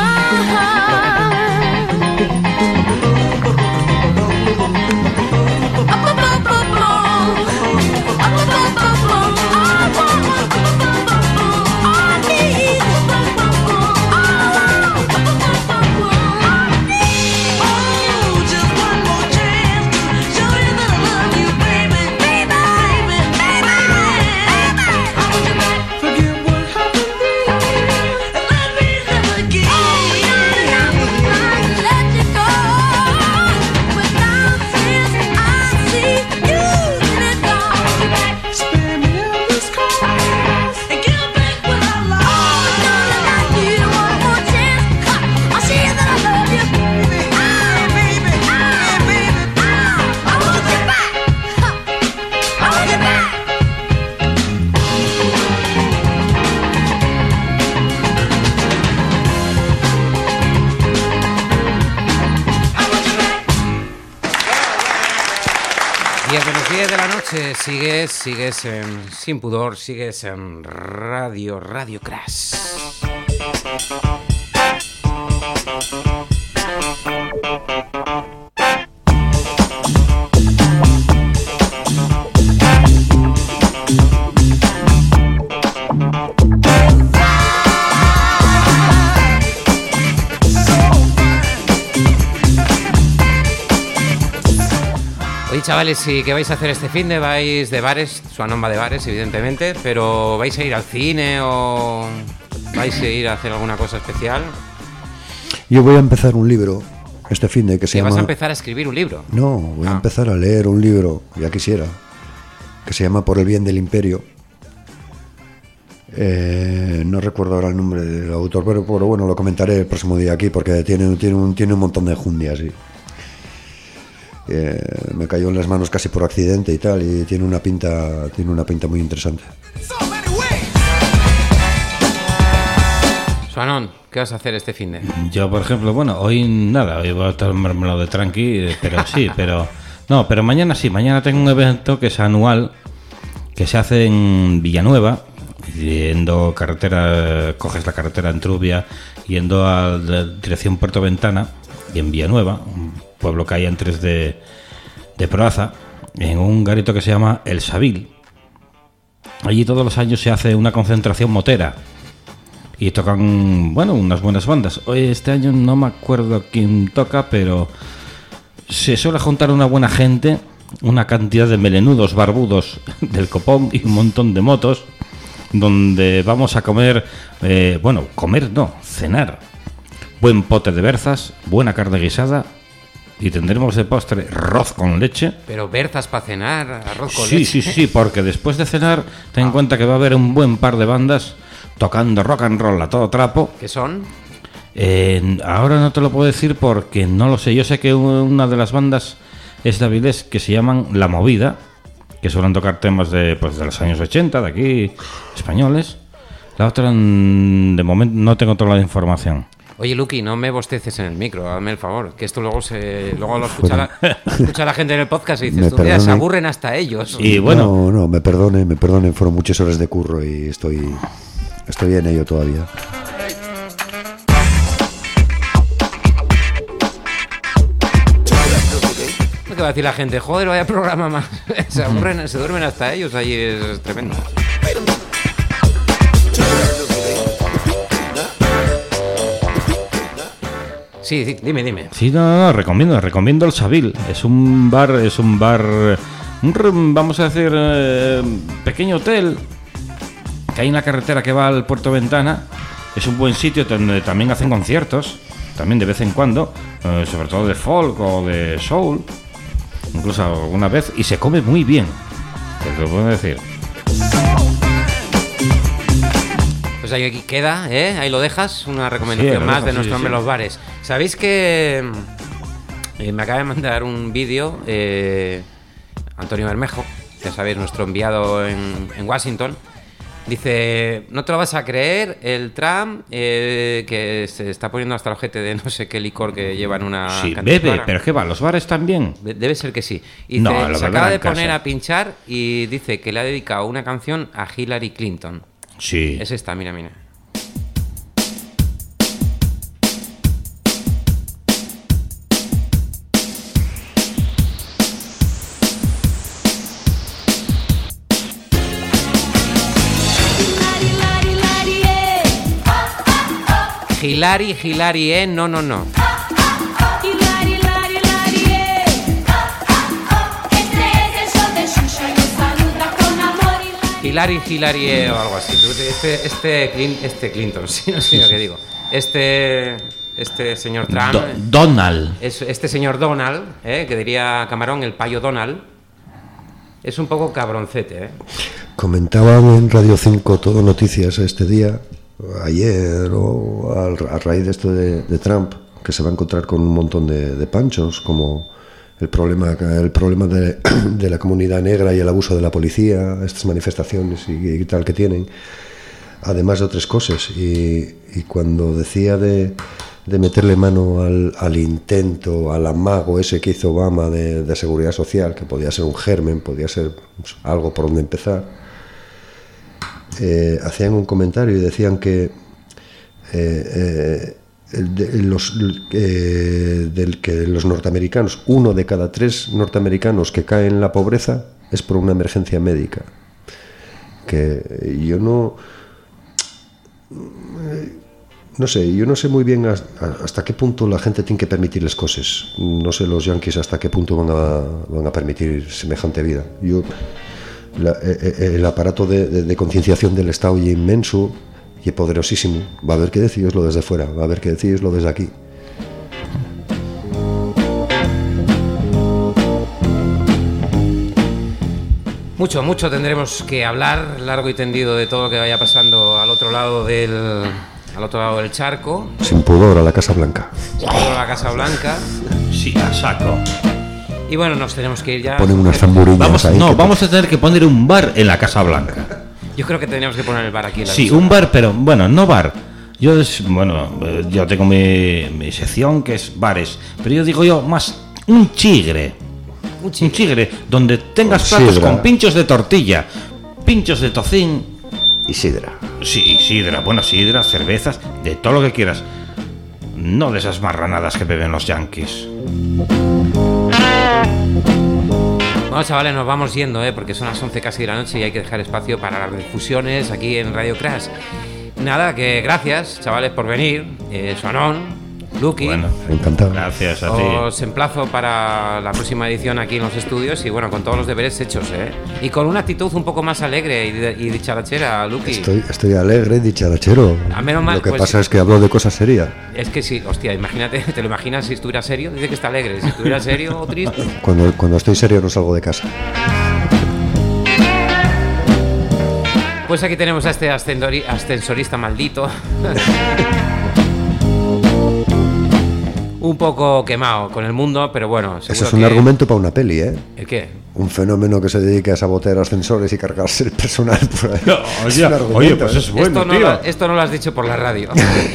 Sigues en Sin Pudor, sigues en Radio Crash. Oye, chavales, ¿y qué vais a hacer este fin de? ¿Vais de bares? Suanon va de bares, evidentemente, pero ¿vais a ir al cine o vais a ir a hacer alguna cosa especial? Yo voy a empezar un libro este fin de que se ¿Que llama... vas a empezar a escribir un libro? No, voy a empezar a leer un libro, ya quisiera, que se llama Por el bien del imperio. No recuerdo ahora el nombre del autor, pero bueno, lo comentaré el próximo día aquí porque tiene un montón de enjundia, sí. Me cayó en las manos casi por accidente y tal, y tiene una pinta muy interesante. Suanón, ¿qué vas a hacer este fin de? Yo, por ejemplo, bueno, hoy nada, hoy voy a tomármelo de tranqui, pero sí, pero mañana sí, mañana tengo un evento que es anual, que se hace en Villanueva, yendo carretera, coges la carretera en Trubia, yendo a la dirección Puerto Ventana, y en Villanueva, un pueblo que hay antes de Proaza, en un garito que se llama El Sabil. Allí todos los años se hace una concentración motera y tocan, bueno, unas buenas bandas. Hoy este año no me acuerdo quién toca, pero se suele juntar una buena gente, una cantidad de melenudos barbudos del copón y un montón de motos, donde vamos a comer, cenar. Buen pote de berzas, buena carne guisada y tendremos de postre arroz con leche. Pero berzas para cenar, arroz con leche. Sí, porque después de cenar ten en cuenta que va a haber un buen par de bandas tocando rock and roll a todo trapo. ¿Qué son? Ahora no te lo puedo decir porque no lo sé. Yo sé que una de las bandas es de Avilés, que se llaman La Movida, que suelen tocar temas de los años 80, de aquí, españoles. La otra, de momento, no tengo toda la información. Oye, Luqui, no me bosteces en el micro, hazme el favor, que esto luego lo escucha la gente en el podcast y dices, se aburren hasta ellos. Y bueno, no, me perdonen, fueron muchas horas de curro y estoy en ello todavía. ¿Qué va a decir la gente? Joder, vaya programa más. Se aburren, se duermen hasta ellos, ahí es tremendo. Sí, dime. Sí, no, recomiendo el Sabil. Es un bar, vamos a decir, pequeño hotel que hay en la carretera que va al Puerto Ventana. Es un buen sitio donde también hacen conciertos, también de vez en cuando, sobre todo de folk o de soul, incluso alguna vez, y se come muy bien, te lo puedo decir. Pues ahí queda, ahí lo dejas, una recomendación más de nuestro hombre en los bares. ¿Sabéis que me acaba de mandar un vídeo Antonio Bermejo, ya sabéis, nuestro enviado en Washington? Dice, no te lo vas a creer, el Trump que se está poniendo hasta el ojete de no sé qué licor que lleva en una... Sí, bebe, pero ¿qué va? ¿Los bares también? Debe ser que sí. Y dice, se acaba de poner a pinchar y dice que le ha dedicado una canción a Hillary Clinton. Sí. Es esta, mira. Hillary, no. Hillary o algo así. Este Clinton, sí, no sé lo que digo. Este señor Trump. Donald. Este señor Donald, que diría Camarón, el payo Donald, es un poco cabroncete, Comentaban en Radio 5 Todo Noticias este día, ayer o a raíz de esto de Trump, que se va a encontrar con un montón de panchos, como el problema de la comunidad negra y el abuso de la policía, estas manifestaciones y tal que tienen, además de otras cosas. Y cuando decía de meterle mano al intento, al amago ese que hizo Obama de seguridad social, que podía ser un germen, podía ser algo por donde empezar, hacían un comentario y decían que los norteamericanos, 1 de cada 3 norteamericanos que caen en la pobreza es por una emergencia médica. Que yo no sé muy bien hasta qué punto la gente tiene que permitirles cosas. No sé los yanquis hasta qué punto van a permitir semejante vida. El aparato de concienciación del Estado es inmenso y poderosísimo. Va a haber que deciroslo desde fuera, va a haber que deciroslo desde aquí. Mucho tendremos que hablar, largo y tendido, de todo lo que vaya pasando al otro lado del charco. Sin pudor a la Casa Blanca. Sin pudor a la Casa Blanca. Sí, a saco. Y bueno, nos tenemos que ir ya. Ponen unas zamburiñas ahí. No, vamos a tener que poner un bar en la Casa Blanca. Yo creo que tendríamos que poner el bar aquí. Sí, un bar, pero bueno, no bar. Yo tengo mi sección que es bares, pero yo digo más un chigre. Un chigre donde tengas platos sidra. con pinchos de tortilla, pinchos de tocín y sidra. Sí, sidra, sidra, cervezas, de todo lo que quieras. No de esas marranadas que beben los yankees. Bueno, chavales, nos vamos yendo, porque son las 11 casi de la noche y hay que dejar espacio para las difusiones aquí en Radio Crash. Nada, que gracias, chavales, por venir. Sonón, Lucky. Bueno, encantado. Gracias a ti. Os emplazo para la próxima edición aquí en los estudios y bueno, con todos los deberes hechos, y con una actitud un poco más alegre y dicharachera, Lucky. Estoy alegre, dicharachero. A menos mal, lo que pues, pasa es que hablo de cosas serias. Es que sí, hostia, imagínate, ¿te lo imaginas si estuviera serio? Dice que está alegre, si estuviera serio o triste. Cuando estoy serio no salgo de casa. Pues aquí tenemos a este ascensorista maldito. Un poco quemado con el mundo, pero bueno. Eso es un argumento para una peli, ¿eh? ¿El qué? Un fenómeno que se dedique a sabotear ascensores y cargarse el personal por ahí. Oye, pues es bueno, tío. Esto no lo has dicho por la radio.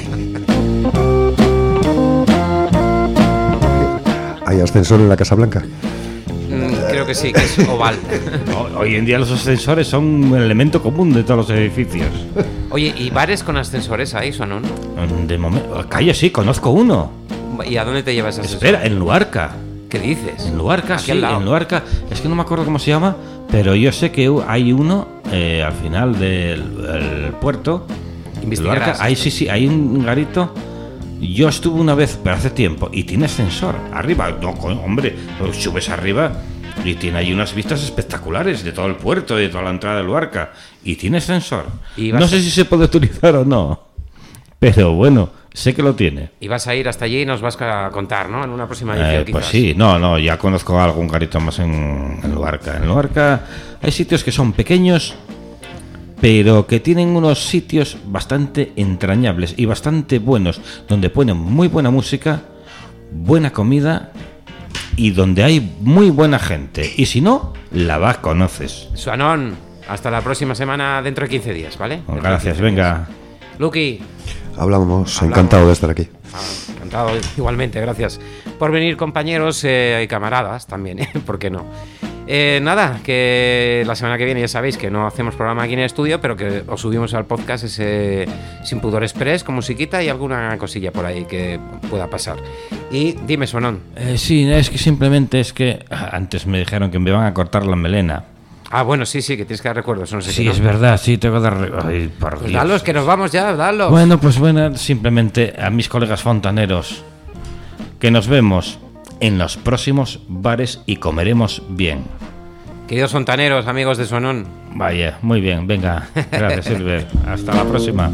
¿Hay ascensor en la Casa Blanca? Creo que sí, que es oval. Hoy en día los ascensores son un elemento común de todos los edificios. Oye, ¿y bares con ascensores ahí, Sonón? De momento, calla, sí, conozco uno. ¿Y a dónde te llevas ese ascensor? Espera, en Luarca. ¿Qué dices? En Luarca, Aquí sí, al lado. en Luarca. Es que no me acuerdo cómo se llama, pero yo sé que hay uno al final del puerto. Investigarás. Luarca, sí, hay un garito. Yo estuve una vez, pero hace tiempo, y tiene ascensor. Arriba, no, hombre, subes arriba y tiene ahí unas vistas espectaculares de todo el puerto y de toda la entrada de Luarca. Y tiene ascensor. No sé si se puede utilizar o no, pero bueno, sé que lo tiene. Y vas a ir hasta allí y nos vas a contar, ¿no? En una próxima edición, Pues quizás. sí, no, ya conozco algún garito más en Luarca. En Luarca hay sitios que son pequeños, pero que tienen unos sitios bastante entrañables y bastante buenos, donde ponen muy buena música, buena comida y donde hay muy buena gente. Y si no, la conoces. Suanón, hasta la próxima semana, dentro de 15 días, ¿vale? Gracias, venga. Lucky. Hablamos, encantado de estar aquí. Encantado, igualmente, gracias por venir, compañeros y camaradas también, ¿por qué no? Nada, que la semana que viene ya sabéis que no hacemos programa aquí en el estudio, pero que os subimos al podcast ese Sin Pudor Express con musiquita y alguna cosilla por ahí que pueda pasar. Y dime, Sonón. Sí, es que simplemente antes me dijeron que me van a cortar la melena. Ah, bueno, sí, que tienes que dar recuerdos. No sé Sí, qué, es ¿no? verdad, sí, tengo que dar... Ay, por Pues Dios. dalos, que nos vamos ya, dalos. Bueno, pues simplemente a mis colegas fontaneros, que nos vemos en los próximos bares y comeremos bien. Queridos fontaneros, amigos de Sonón. Vaya, muy bien, venga. Gracias, Silver. Hasta la próxima.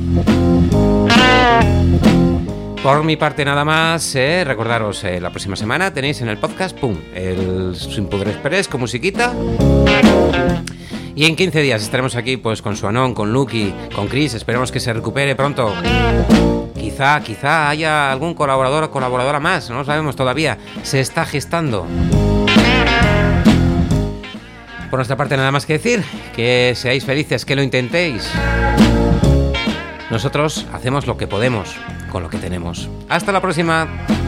Por mi parte nada más, recordaros, la próxima semana tenéis en el podcast, el Sin Pudor Express con musiquita. Y en 15 días estaremos aquí pues con Suanón, con Lucky, con Chris, esperemos que se recupere pronto. Quizá haya algún colaborador o colaboradora más, no lo sabemos todavía, se está gestando. Por nuestra parte nada más que decir, que seáis felices, que lo intentéis. Nosotros hacemos lo que podemos con lo que tenemos. Hasta la próxima.